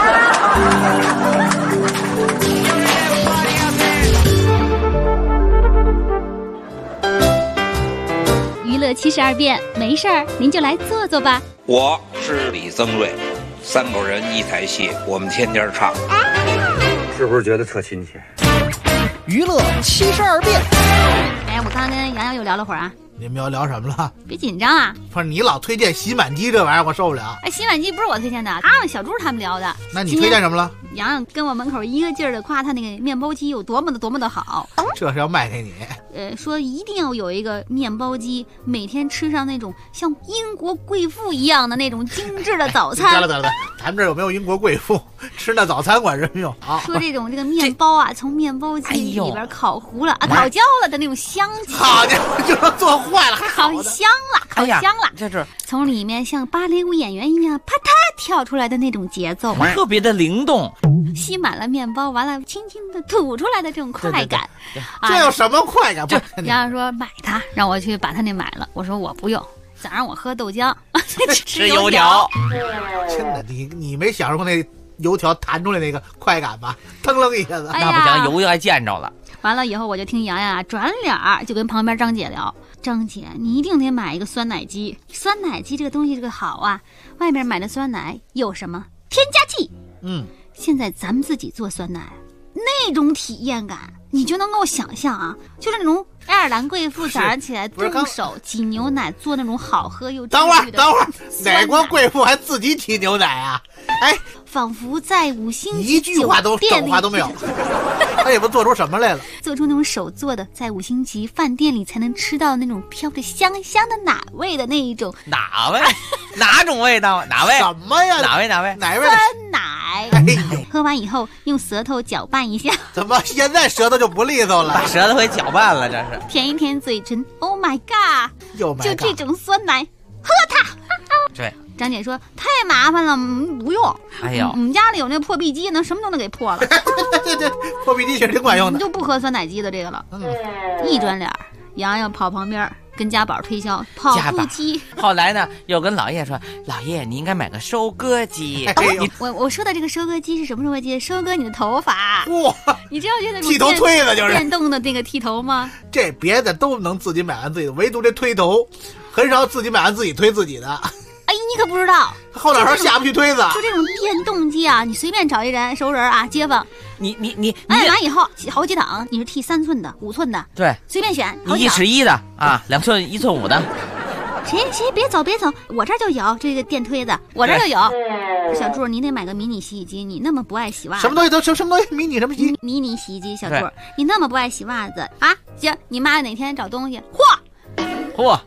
娱乐72变，没事儿您就来坐坐吧。 我是李增瑞，3口人一台戏，我们天天唱，是不是觉得特亲切？ 娱乐72变。 哎，我刚刚跟洋洋又聊了会儿啊。 你们要聊什么了？ 别紧张啊！ 不是你老推荐洗碗机这玩意儿，我受不了。 哎，洗碗机不是我推荐的，他让小猪他们聊的。 那你推荐什么了？ 洋洋跟我门口一个劲儿的夸他那个面包机有多么的好。 这是要卖给你。 说一定要有一个面包机，每天吃上那种像英国贵妇一样的那种精致的早餐。 得了，咱们这有没有英国贵妇吃那早餐管什么用啊？ 说这个面包啊，从面包机里边烤糊了烤焦了的那种香气。 好家伙，就说做坏了还好的。 烤香了， 这是从里面像芭蕾舞演员一样啪嗒跳出来的那种节奏， 特别的灵动， 吸满了面包，完了轻轻的吐出来的这种快感。 这有什么快感？ 然后说买它，让我去把它那买了。我说我不用，早上我喝豆浆， 吃油条。 真的，你没享受过那油条弹出来那个快感吧？腾楞一下子， 那不行，油还见着了。 完了以后，我就听洋洋转脸就跟旁边张姐聊。张姐，你一定得买一个酸奶机。酸奶机这个东西这个好啊，外面买的酸奶有什么添加剂？现在咱们自己做酸奶，那种体验感，你就能够想象啊，就是那种爱尔兰贵妇早上起来动手挤牛奶做那种好喝又治愈的。 等会儿，哪国贵妇还自己挤牛奶啊？哎， 仿佛在5星级一句话都正话都没有。他也不做出什么来了， 做出那种手做的，在5星级饭店里才能吃到那种飘着香香的奶味的那一种。 哪味？哪种味道？哪味？ 什么呀？ 哪味？ 哪味？ 酸奶。哎呦，喝完以后用舌头搅拌一下。 怎么现在舌头就不利索了？ 把舌头给搅拌了，这是。 舔一舔嘴唇 ，Oh my god！ 就这种酸奶，喝它。 对。 张姐说太麻烦了，不用。 哎呦， 我们家里有那破壁机，能什么都能给破了。 对，破壁机确实挺管用的。 你就不喝酸奶机的这个了。一转脸，洋洋跑旁边跟家宝推销跑步机。 后来呢，又跟老爷说，老爷你应该买个收割机。 我说的这个收割机是什么收割机？收割你的头发。 哇， 你知道就那种剃头推子就是电动的那个剃头吗？ 这别的都能自己买完自己的，唯独这推头，很少自己买完自己推自己的。 哎，你可不知道， 后脑勺下不去推子。 就这种电动机啊，你随便找一人熟人啊，街坊， 你按完以后好几档，你是剃3寸的、5寸的， 对， 随便选。 你1尺1的啊，2寸、1寸5的。 谁别走，我这儿就有这个电推子，我这儿就有。小柱，你得买个迷你洗衣机，你那么不爱洗袜子。 什么东西都什么东西？迷你什么机？ 迷你洗衣机，小柱，你那么不爱洗袜子啊？行，你妈哪天找东西，嚯！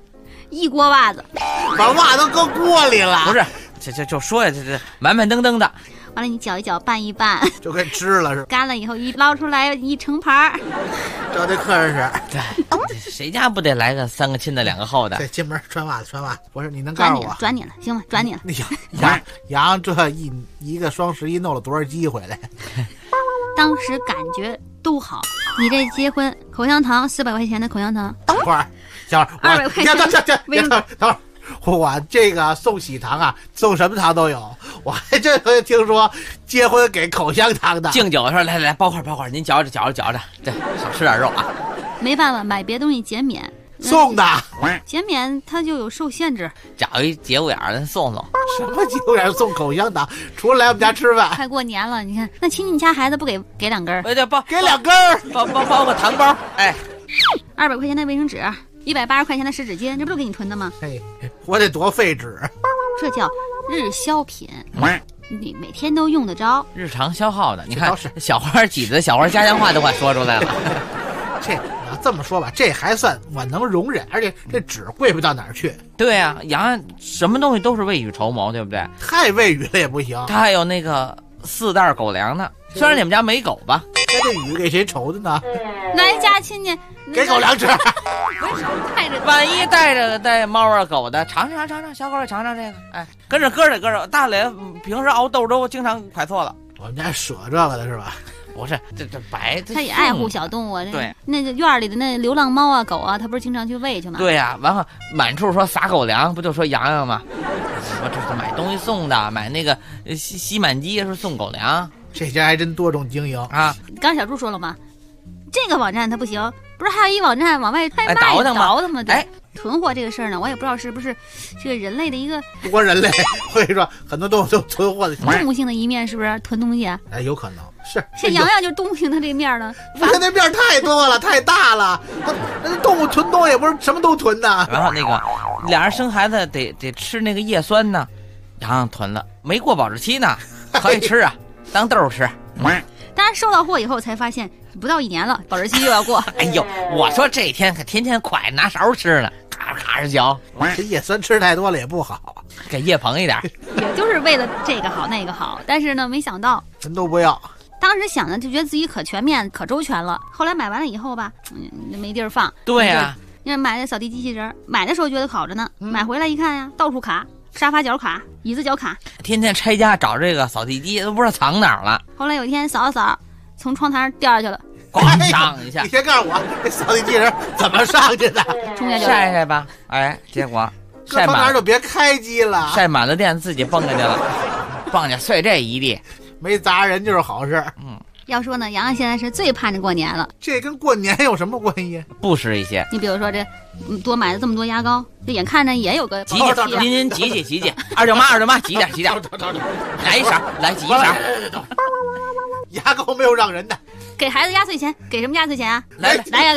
一锅袜子， 把袜子搁锅里了。 不是，就说呀，这满满登登的。 完了你搅一搅，拌一拌， 就给吃了是吧？ 干了以后一捞出来一成盘， 找这客人吃。 对，谁家不得来个3个亲的2个厚的？ 对，进门穿袜子。不是，你能告诉我？ 转你了，行吗？转你了。 杨这一个双11弄了多少机回来？ 当时感觉都好。你这结婚口香糖400块钱的口香糖， 等会儿 200块钱。 等会儿。我这个送喜糖啊，送什么糖都有。我还这回听说结婚给口香糖的。 敬酒的时候，来包块，您嚼着，对，少吃点肉啊。 没办法，买别东西减免。 送的减免它就有受限制。 找一节骨眼儿送。 什么节骨眼儿送口香糖？除了来我们家吃饭。 快过年了，你看那亲戚家孩子不给2根儿？ 对， 给2根儿， 包个糖包。哎 ，200块钱的卫生纸，180块钱的湿纸巾，这不是给你囤的吗？ 嘿，我得多费纸。 这叫日销品，你每天都用得着， 日常消耗的。你看小花挤的小花家乡话都快说出来了。 这这么说吧，这还算我能容忍，而且这纸贵不到哪儿去。 对啊，杨什么东西都是未雨绸缪，对不对？ 太未雨了也不行。 他还有那个4袋狗粮呢，虽然你们家没狗吧。 这雨给谁愁的呢？ 哪一家亲戚给狗粮吃？ 万一带猫啊狗的，尝，小狗也尝这个。哎，跟着搁着。大磊平时熬豆粥经常快错了。 我们家舍这个的是吧？ 不是，这白。 他也爱护小动物。 对， 那个院里的那流浪猫啊狗啊，他不是经常去喂去吗？ 对呀，完后满处说撒狗粮，不就说洋吗？我这是买东西送的，买那个吸满机是送狗粮。 这家还真多种经营啊！ 刚小猪说了吗？这个网站它不行，不是还有一网站往外拍卖倒腾吗？对，囤货这个事儿呢，我也不知道是不是这个人类的一个。 不光人类，我跟你说，很多动物都囤货的。 动物性的一面是不是囤东西啊？ 哎，有可能是。 像洋洋就是动物性的这面呢， 他那面太多了，太大了。那动物囤东西也不是什么都囤的。 然后那个俩人生孩子得吃那个叶酸呢，洋洋囤了，没过保质期呢，可以吃啊。当豆吃， 当然收到货以后才发现不到1年了，保质期又要过。 哎呦，我说这天可天天快拿勺吃呢，咔着嚼。 这叶酸吃太多了也不好， 给叶膨一点。 也就是为了这个好那个好，但是呢，没想到人都不要。 当时想的就觉得自己可全面可周全了，后来买完了以后吧，没地儿放。 对呀， 因为买那扫地机器人，买的时候觉得好着呢，买回来一看呀，到处卡。沙发角卡，椅子角卡， 天天拆家找这个扫地机，都不知道藏哪儿了。 后来有一天扫，从窗台上掉下去了， 咣上一下。 你先告诉我，这扫地机器人怎么上去的？ 晒吧，哎，结果晒满了就别开机了， 晒满了电自己蹦下去了，蹦下碎这一地， 没砸人就是好事。 要说呢，洋洋现在是最盼着过年了。 这跟过年有什么关系？ 不实一些。 你比如说这，多买了这么多牙膏，这眼看着也有个挤您挤二舅妈挤点，来一勺，来挤一勺。 牙膏没有让人的， 给孩子压岁钱，给什么压岁钱啊？ 来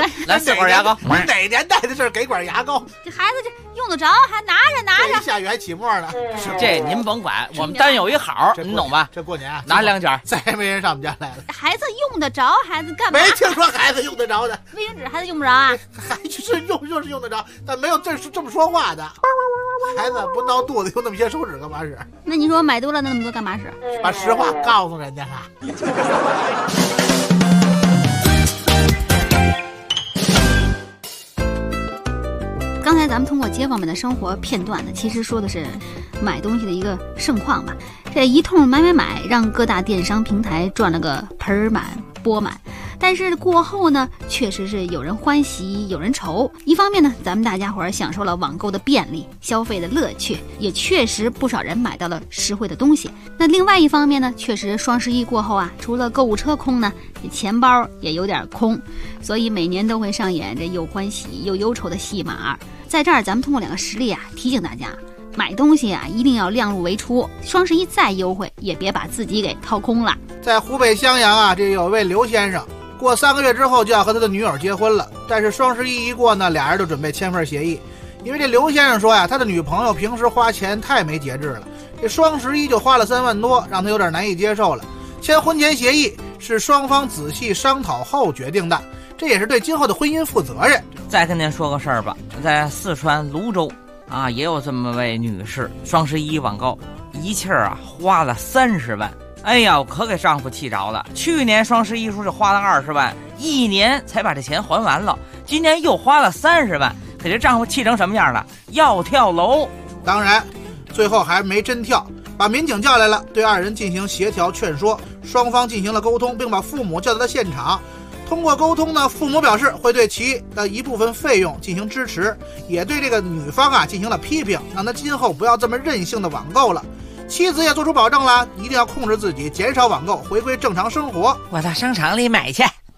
4管牙膏。 哪年代的事给管牙膏？ 这孩子这用得着，还拿着。 下雨还起沫呢。 这您甭管，我们单有一好，您懂吧？ 这过年拿2卷， 再没人上我们家来了。 孩子用得着，孩子干嘛？ 没听说孩子用得着的。 卫生纸孩子用不着啊？ 孩子是用得着，但没有这么说话的。孩子不闹肚子用那么些手指干嘛使？ 那你说买多了那么多干嘛使？ 把实话告诉人家了。 刚才咱们通过街坊们的生活片段呢，其实说的是买东西的一个盛况吧。这一通买，让各大电商平台赚了个盆满钵满。但是过后呢，确实是有人欢喜有人愁。一方面呢，咱们大家伙儿享受了网购的便利，消费的乐趣，也确实不少人买到了实惠的东西。那另外一方面呢，确实双11过后啊，除了购物车空呢，钱包也有点空，所以每年都会上演这又欢喜又忧愁的戏码。在这儿咱们通过2个实例啊，提醒大家买东西啊一定要量入为出，双11再优惠也别把自己给掏空了。 在湖北襄阳啊，这有位刘先生，过3个月之后就要和他的女友结婚了，但是双11一过呢，俩人就准备签份协议。因为这刘先生说呀，他的女朋友平时花钱太没节制了，这双11就花了3万多，让他有点难以接受了。签婚前协议是双方仔细商讨后决定的，这也是对今后的婚姻负责任。 再跟您说个事儿吧，在四川泸州啊，也有这么位女士，双11网购一气儿啊花了30万。哎呀，我可给丈夫气着了。去年双11时候就花了20万，1年才把这钱还完了，今年又花了30万，给这丈夫气成什么样了？要跳楼。 当然最后还没真跳，把民警叫来了，对二人进行协调劝说，双方进行了沟通，并把父母叫到了现场。通过沟通呢，父母表示会对其的一部分费用进行支持，也对这个女方啊进行了批评，让她今后不要这么任性的网购了。妻子也做出保证了，一定要控制自己，减少网购，回归正常生活。 我到商场里买去。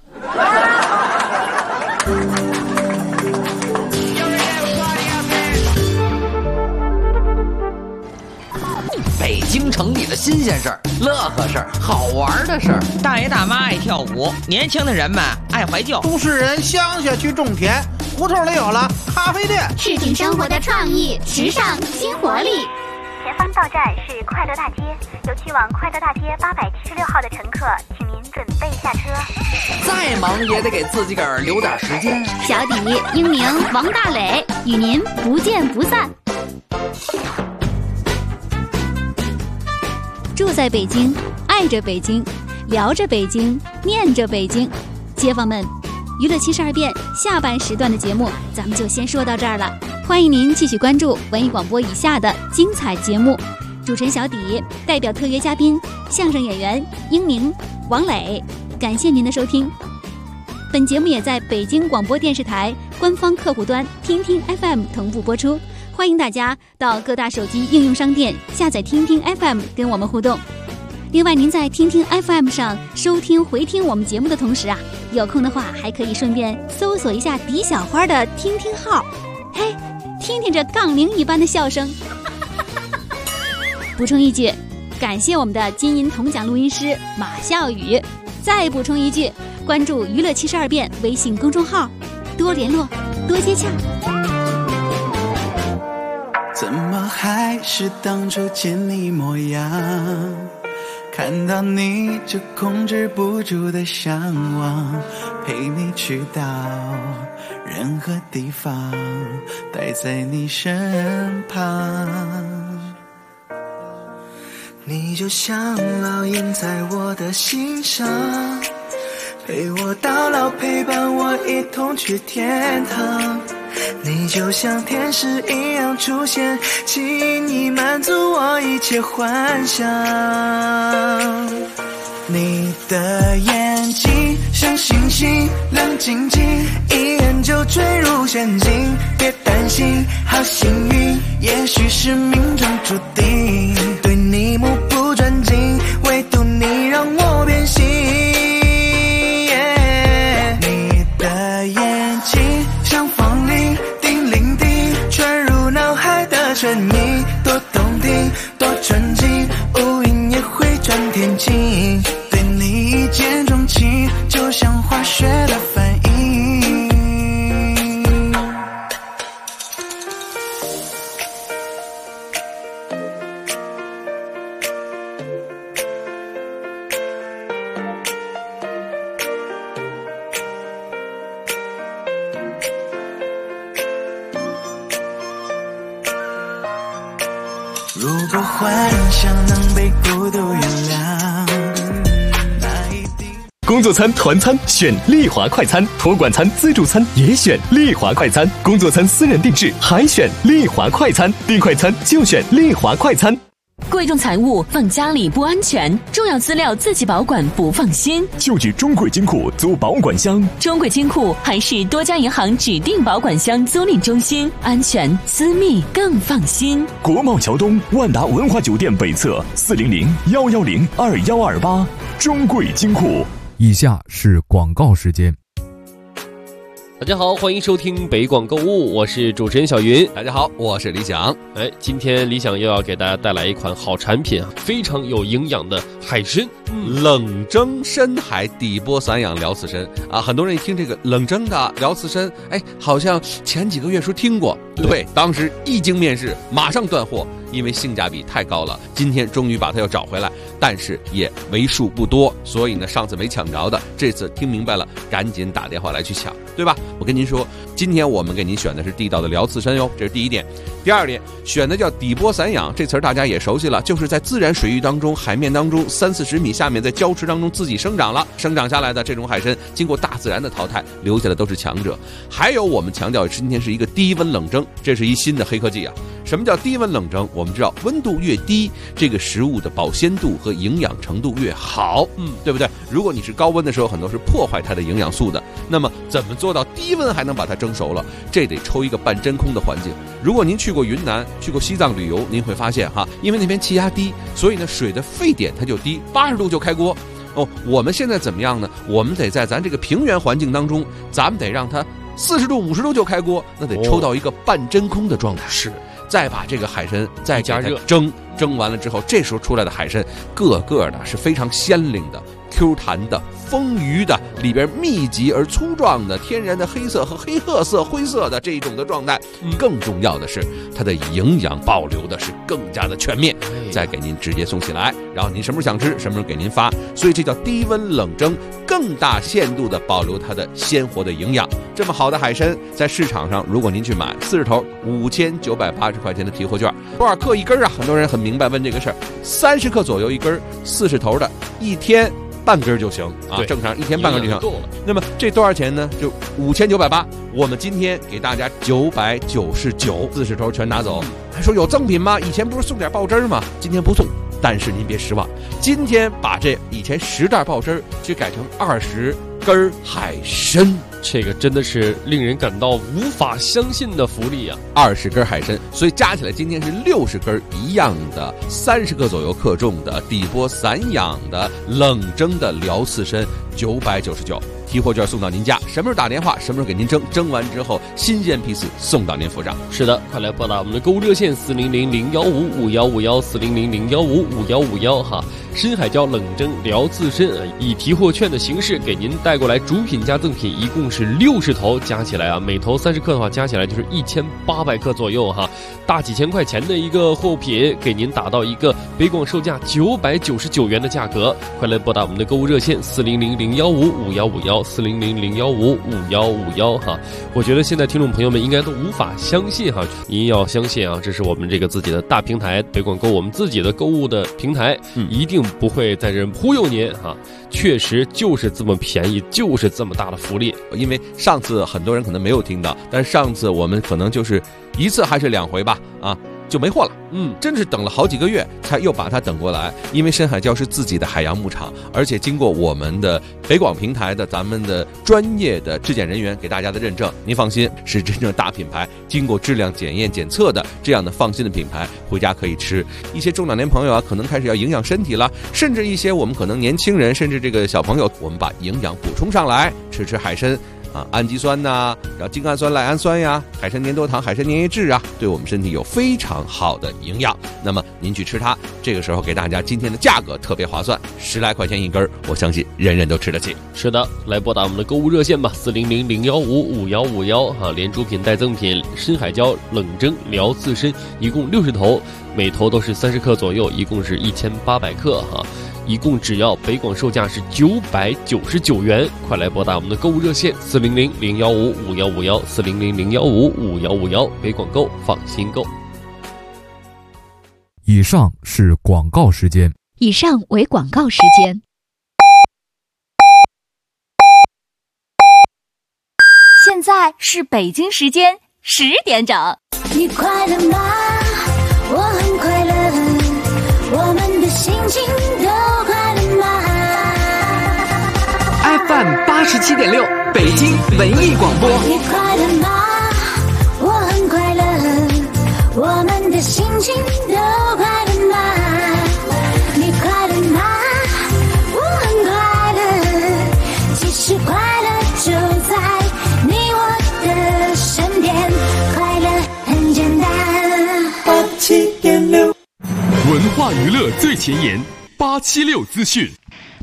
北京城里的新鲜事儿、乐呵事儿、好玩的事儿。 大爷大妈爱跳舞，年轻的人们爱怀旧， 都市人乡下去种田，胡同里有了咖啡店， 市井生活的创意、时尚、新活力。 前方到站是快乐大街，有去往快乐大街876号的乘客，请您准备下车。 再忙也得给自己个儿留点时间。 小底、英明、王大磊与您不见不散。住在北京，爱着北京，聊着北京，念着北京。街坊们，娱乐72变下半时段的节目咱们就先说到这儿了，欢迎您继续关注文艺广播以下的精彩节目。主持人小底代表特约嘉宾相声演员英明、王磊，感谢您的收听。本节目也在北京广播电视台官方客户端听听 FM 同步播出，欢迎大家到各大手机应用商店下载听听 FM 跟我们互动。另外您在听听 FM 上收听回听我们节目的同时啊，有空的话还可以顺便搜索一下狄小花的听听号，嘿，听听这杠铃一般的笑声。补充一句，感谢我们的金银铜奖录音师马笑宇。再补充一句，关注娱乐72变微信公众号，多联络，多接洽。 怎么还是当初见你模样？看到你就控制不住的向往，陪你去到任何地方，待在你身旁。你就像烙印在我的心上，陪我到老，陪伴我一同去天堂。你就像天使一样出现，请你满足我一切幻想。你的眼睛像星星亮晶晶，一眼就坠入陷阱。别担心，好幸运，也许是命中注定。对你目不转睛，唯独你让我变心。你的眼睛像风铃，叮铃叮，传入脑海的声音，多动听，多纯净，乌云也会转天晴。对你一见钟情，就像化学的反应。如果幻想能被孤独原谅， 工作餐、团餐选丽华快餐，托管餐、自助餐也选丽华快餐，工作餐私人定制还选丽华快餐，订快餐就选丽华快餐。 贵重财物放家里不安全，重要资料自己保管不放心， 就去中贵金库租保管箱。 中贵金库还是多家银行指定保管箱租赁中心，安全私密更放心。 国贸桥东万达文华酒店北侧400-110-2128，中贵金库。 以下是广告时间。 大家好，欢迎收听北广购物，我是主持人小云。大家好，我是李想。今天李想又要给大家带来一款好产品啊，非常有营养的海参， 冷蒸深海底波散养辽刺参啊。很多人一听这个冷蒸的辽刺参，好像前几个月时候听过。对，当时一经面世，马上断货， 因为性价比太高了，今天终于把它又找回来，但是也为数不多，所以呢，上次没抢着的，这次听明白了，赶紧打电话来去抢，对吧？我跟您说，今天我们给您选的是地道的辽刺参哟，这是第一点。第二点，选的叫底波散养，这词儿大家也熟悉了，就是在自然水域当中、海面当中30-40米下面，在礁池当中自己生长了，生长下来的这种海参，经过大自然的淘汰，留下的都是强者。还有我们强调今天是一个低温冷蒸，这是一新的黑科技啊。什么叫低温冷蒸？我们知道温度越低，这个食物的保鲜度和营养程度越好，对不对？如果你是高温的时候，很多是破坏它的营养素的。那么怎么做到低温还能把它蒸熟了？这得抽一个半真空的环境。如果您去过云南、去过西藏旅游，您会发现哈，因为那边气压低，所以呢水的沸点它就低，80度就开锅。我们现在怎么样呢？我们得在咱这个平原环境当中，咱们得让它40度、50度就开锅，那得抽到一个半真空的状态。是。再把这个海参再加热蒸完了之后，这时候出来的海参个个的是非常鲜灵的、Q 弹的、丰腴的，里边密集而粗壮的天然的黑色和黑褐色、灰色的这一种的状态。更重要的是，它的营养保留的是更加的全面，再给您直接送起来，然后您什么时候想吃，什么时候给您发。所以这叫低温冷蒸，更大限度的保留它的鲜活的营养。这么好的海参，在市场上，如果您去买40头5980块钱的提货券，多少克一根啊？很多人很明白问这个事儿，30克左右一根，40头的，1天半根就行啊，正常1天半根就行。那么这多少钱呢？就5980，我们今天给大家999，40头全拿走。还说有赠品吗？以前不是送点爆汁吗？今天不送。但是您别失望，今天把这以前10袋爆汁去改成20根海参， 这个真的是令人感到无法相信的福利啊 ！20根海参，所以加起来今天是60根一样的，30克左右克重的底波散养的冷蒸的辽刺参，999。提货券送到您家，什么时候打电话，什么时候给您蒸，蒸完之后新鲜批次送到您府上。 是的，快来拨打我们的购物热线400-015-5151，400-015-5151哈。深海椒冷蒸辽刺参以提货券的形式给您带过来，主品加赠品一共是60头，加起来啊，每头30克的话，加起来就是1800克左右哈，大几千块钱的一个货品，给您打到一个北广售价999元的价格。快来拨打我们的购物热线400-015-5151，400-015-5151哈。我觉得现在听众朋友们应该都无法相信哈，您要相信啊，这是我们这个自己的大平台北广购，我们自己的购物的平台，一定不会在这忽悠您哈，确实就是这么便宜，就是这么大的福利。 因为上次很多人可能没有听到，但是上次我们可能就是1次还是2回吧啊，就没货了。真是等了好几个月才又把它等过来。因为深海礁是自己的海洋牧场，而且经过我们的北广平台的咱们的专业的质检人员给大家的认证，您放心，是真正大品牌，经过质量检验检测的这样的放心的品牌，回家可以吃。一些中老年朋友啊，可能开始要营养身体了，甚至一些我们可能年轻人，甚至这个小朋友，我们把营养补充上来，吃海参。氨基酸呐，然后精氨酸、赖氨酸呀，海参粘多糖、海参粘液质啊，对我们身体有非常好的营养。那么您去吃它，这个时候给大家今天的价格特别划算，10来块钱一根，我相信人人都吃得起。 是的，来拨打我们的购物热线吧，400-015-5151哈，连主品带赠品，深海礁冷蒸辽刺参，一共60头，每头都是30克左右，一共是1800克哈。一共只要北广售价是999元，快来拨打我们的购物热线400-015-5151，400-015-5151，北广购，放心购。 以上是广告时间。 以上为广告时间。 现在是北京时间10点整。 你快乐吗？我很快乐，我们的心情都快乐吗 ？FM 87.6，北京文艺广播。 你快乐吗？我很快乐，我们的心情都快乐吗？你快乐吗？我很快乐，其实快乐就在你我的身边，快乐很简单。 87.6，文化娱乐最前沿，876资讯。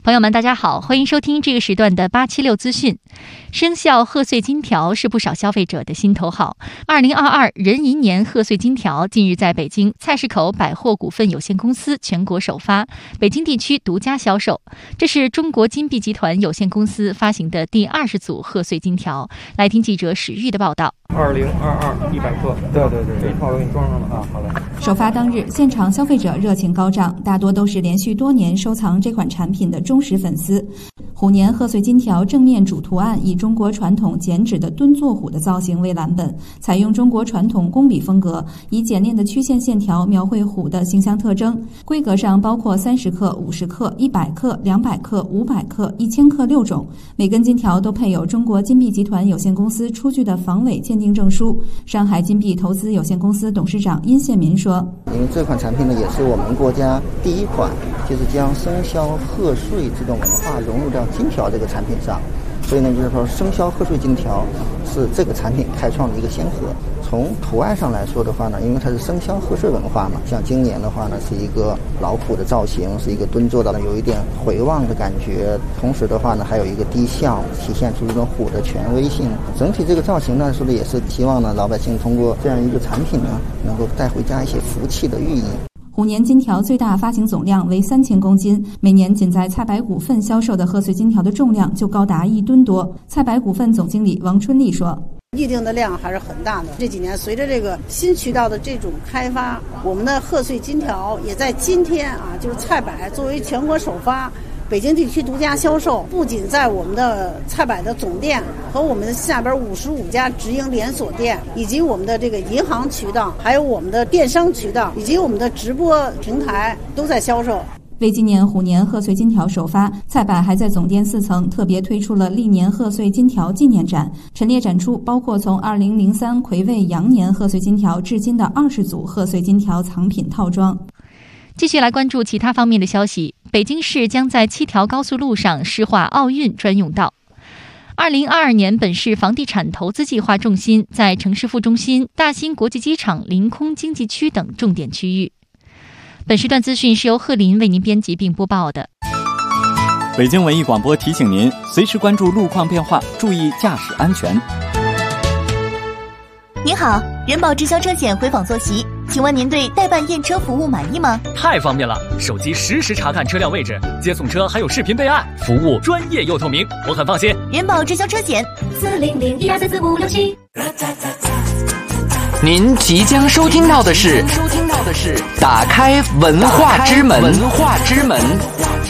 朋友们，大家好，欢迎收听这个时段的876资讯。生肖贺岁金条是不少消费者的心头好。2022壬寅年贺岁金条近日在北京菜市口百货股份有限公司全国首发，北京地区独家销售。这是中国金币集团有限公司发行的第20组贺岁金条。来听记者史玉的报道。 2022 100克，对，这一套都给你装上了啊，好嘞。 首发当日，现场消费者热情高涨，大多都是连续多年收藏这款产品的忠实粉丝。虎年贺岁金条正面主图案以中国传统剪纸的蹲坐虎的造型为蓝本，采用中国传统工笔风格，以简练的曲线线条描绘虎的形象特征。规格上包括30克、50克、100克、200克、500克、1000克6种，每根金条都配有中国金币集团有限公司出具的防伪鉴定证书。上海金币投资有限公司董事长殷宪民说：“ 因为这款产品呢，也是我们国家第一款，就是将生肖贺岁这种文化融入到金条这个产品上，所以呢，就是说生肖贺岁金条是这个产品开创的一个先河。从图案上来说的话呢，因为它是生肖贺岁文化嘛，像今年的话呢，是一个老虎的造型，是一个蹲坐的，有一点回望的感觉，同时的话呢，还有一个低笑，体现出这种虎的权威性。整体这个造型呢，说的也是希望呢，老百姓通过这样一个产品呢，能够带回家一些福气的寓意。” 虎年金条最大发行总量为3000公斤，每年仅在菜百股份销售的贺岁金条的重量就高达1吨多。菜百股份总经理王春丽说：“ 预定的量还是很大的。这几年随着这个新渠道的这种开发，我们的贺岁金条也在今天啊，就是菜百作为全国首发。北京地区独家销售，不仅在我们的菜百的总店和我们下边55家直营连锁店，以及我们的这个银行渠道，还有我们的电商渠道，以及我们的直播平台都在销售。” 为纪念虎年贺岁金条首发，菜百还在总店4层特别推出了历年贺岁金条纪念展，陈列展出包括从2003癸未羊年贺岁金条至今的20组贺岁金条藏品套装。 继续来关注其他方面的消息。北京市将在7条高速路上施划奥运专用道。2022年本市房地产投资计划重心在城市副中心、大兴国际机场临空经济区等重点区域。本时段资讯是由贺林为您编辑并播报的。 北京文艺广播提醒您，随时关注路况变化，注意驾驶安全。 您好，人保直销车险回访坐席，请问您对代办验车服务满意吗？ 太方便了，手机实时查看车辆位置，接送车还有视频备案，服务专业又透明，我很放心。 人保直销车险，40012344567。 您即将收听到的是打开文化之门。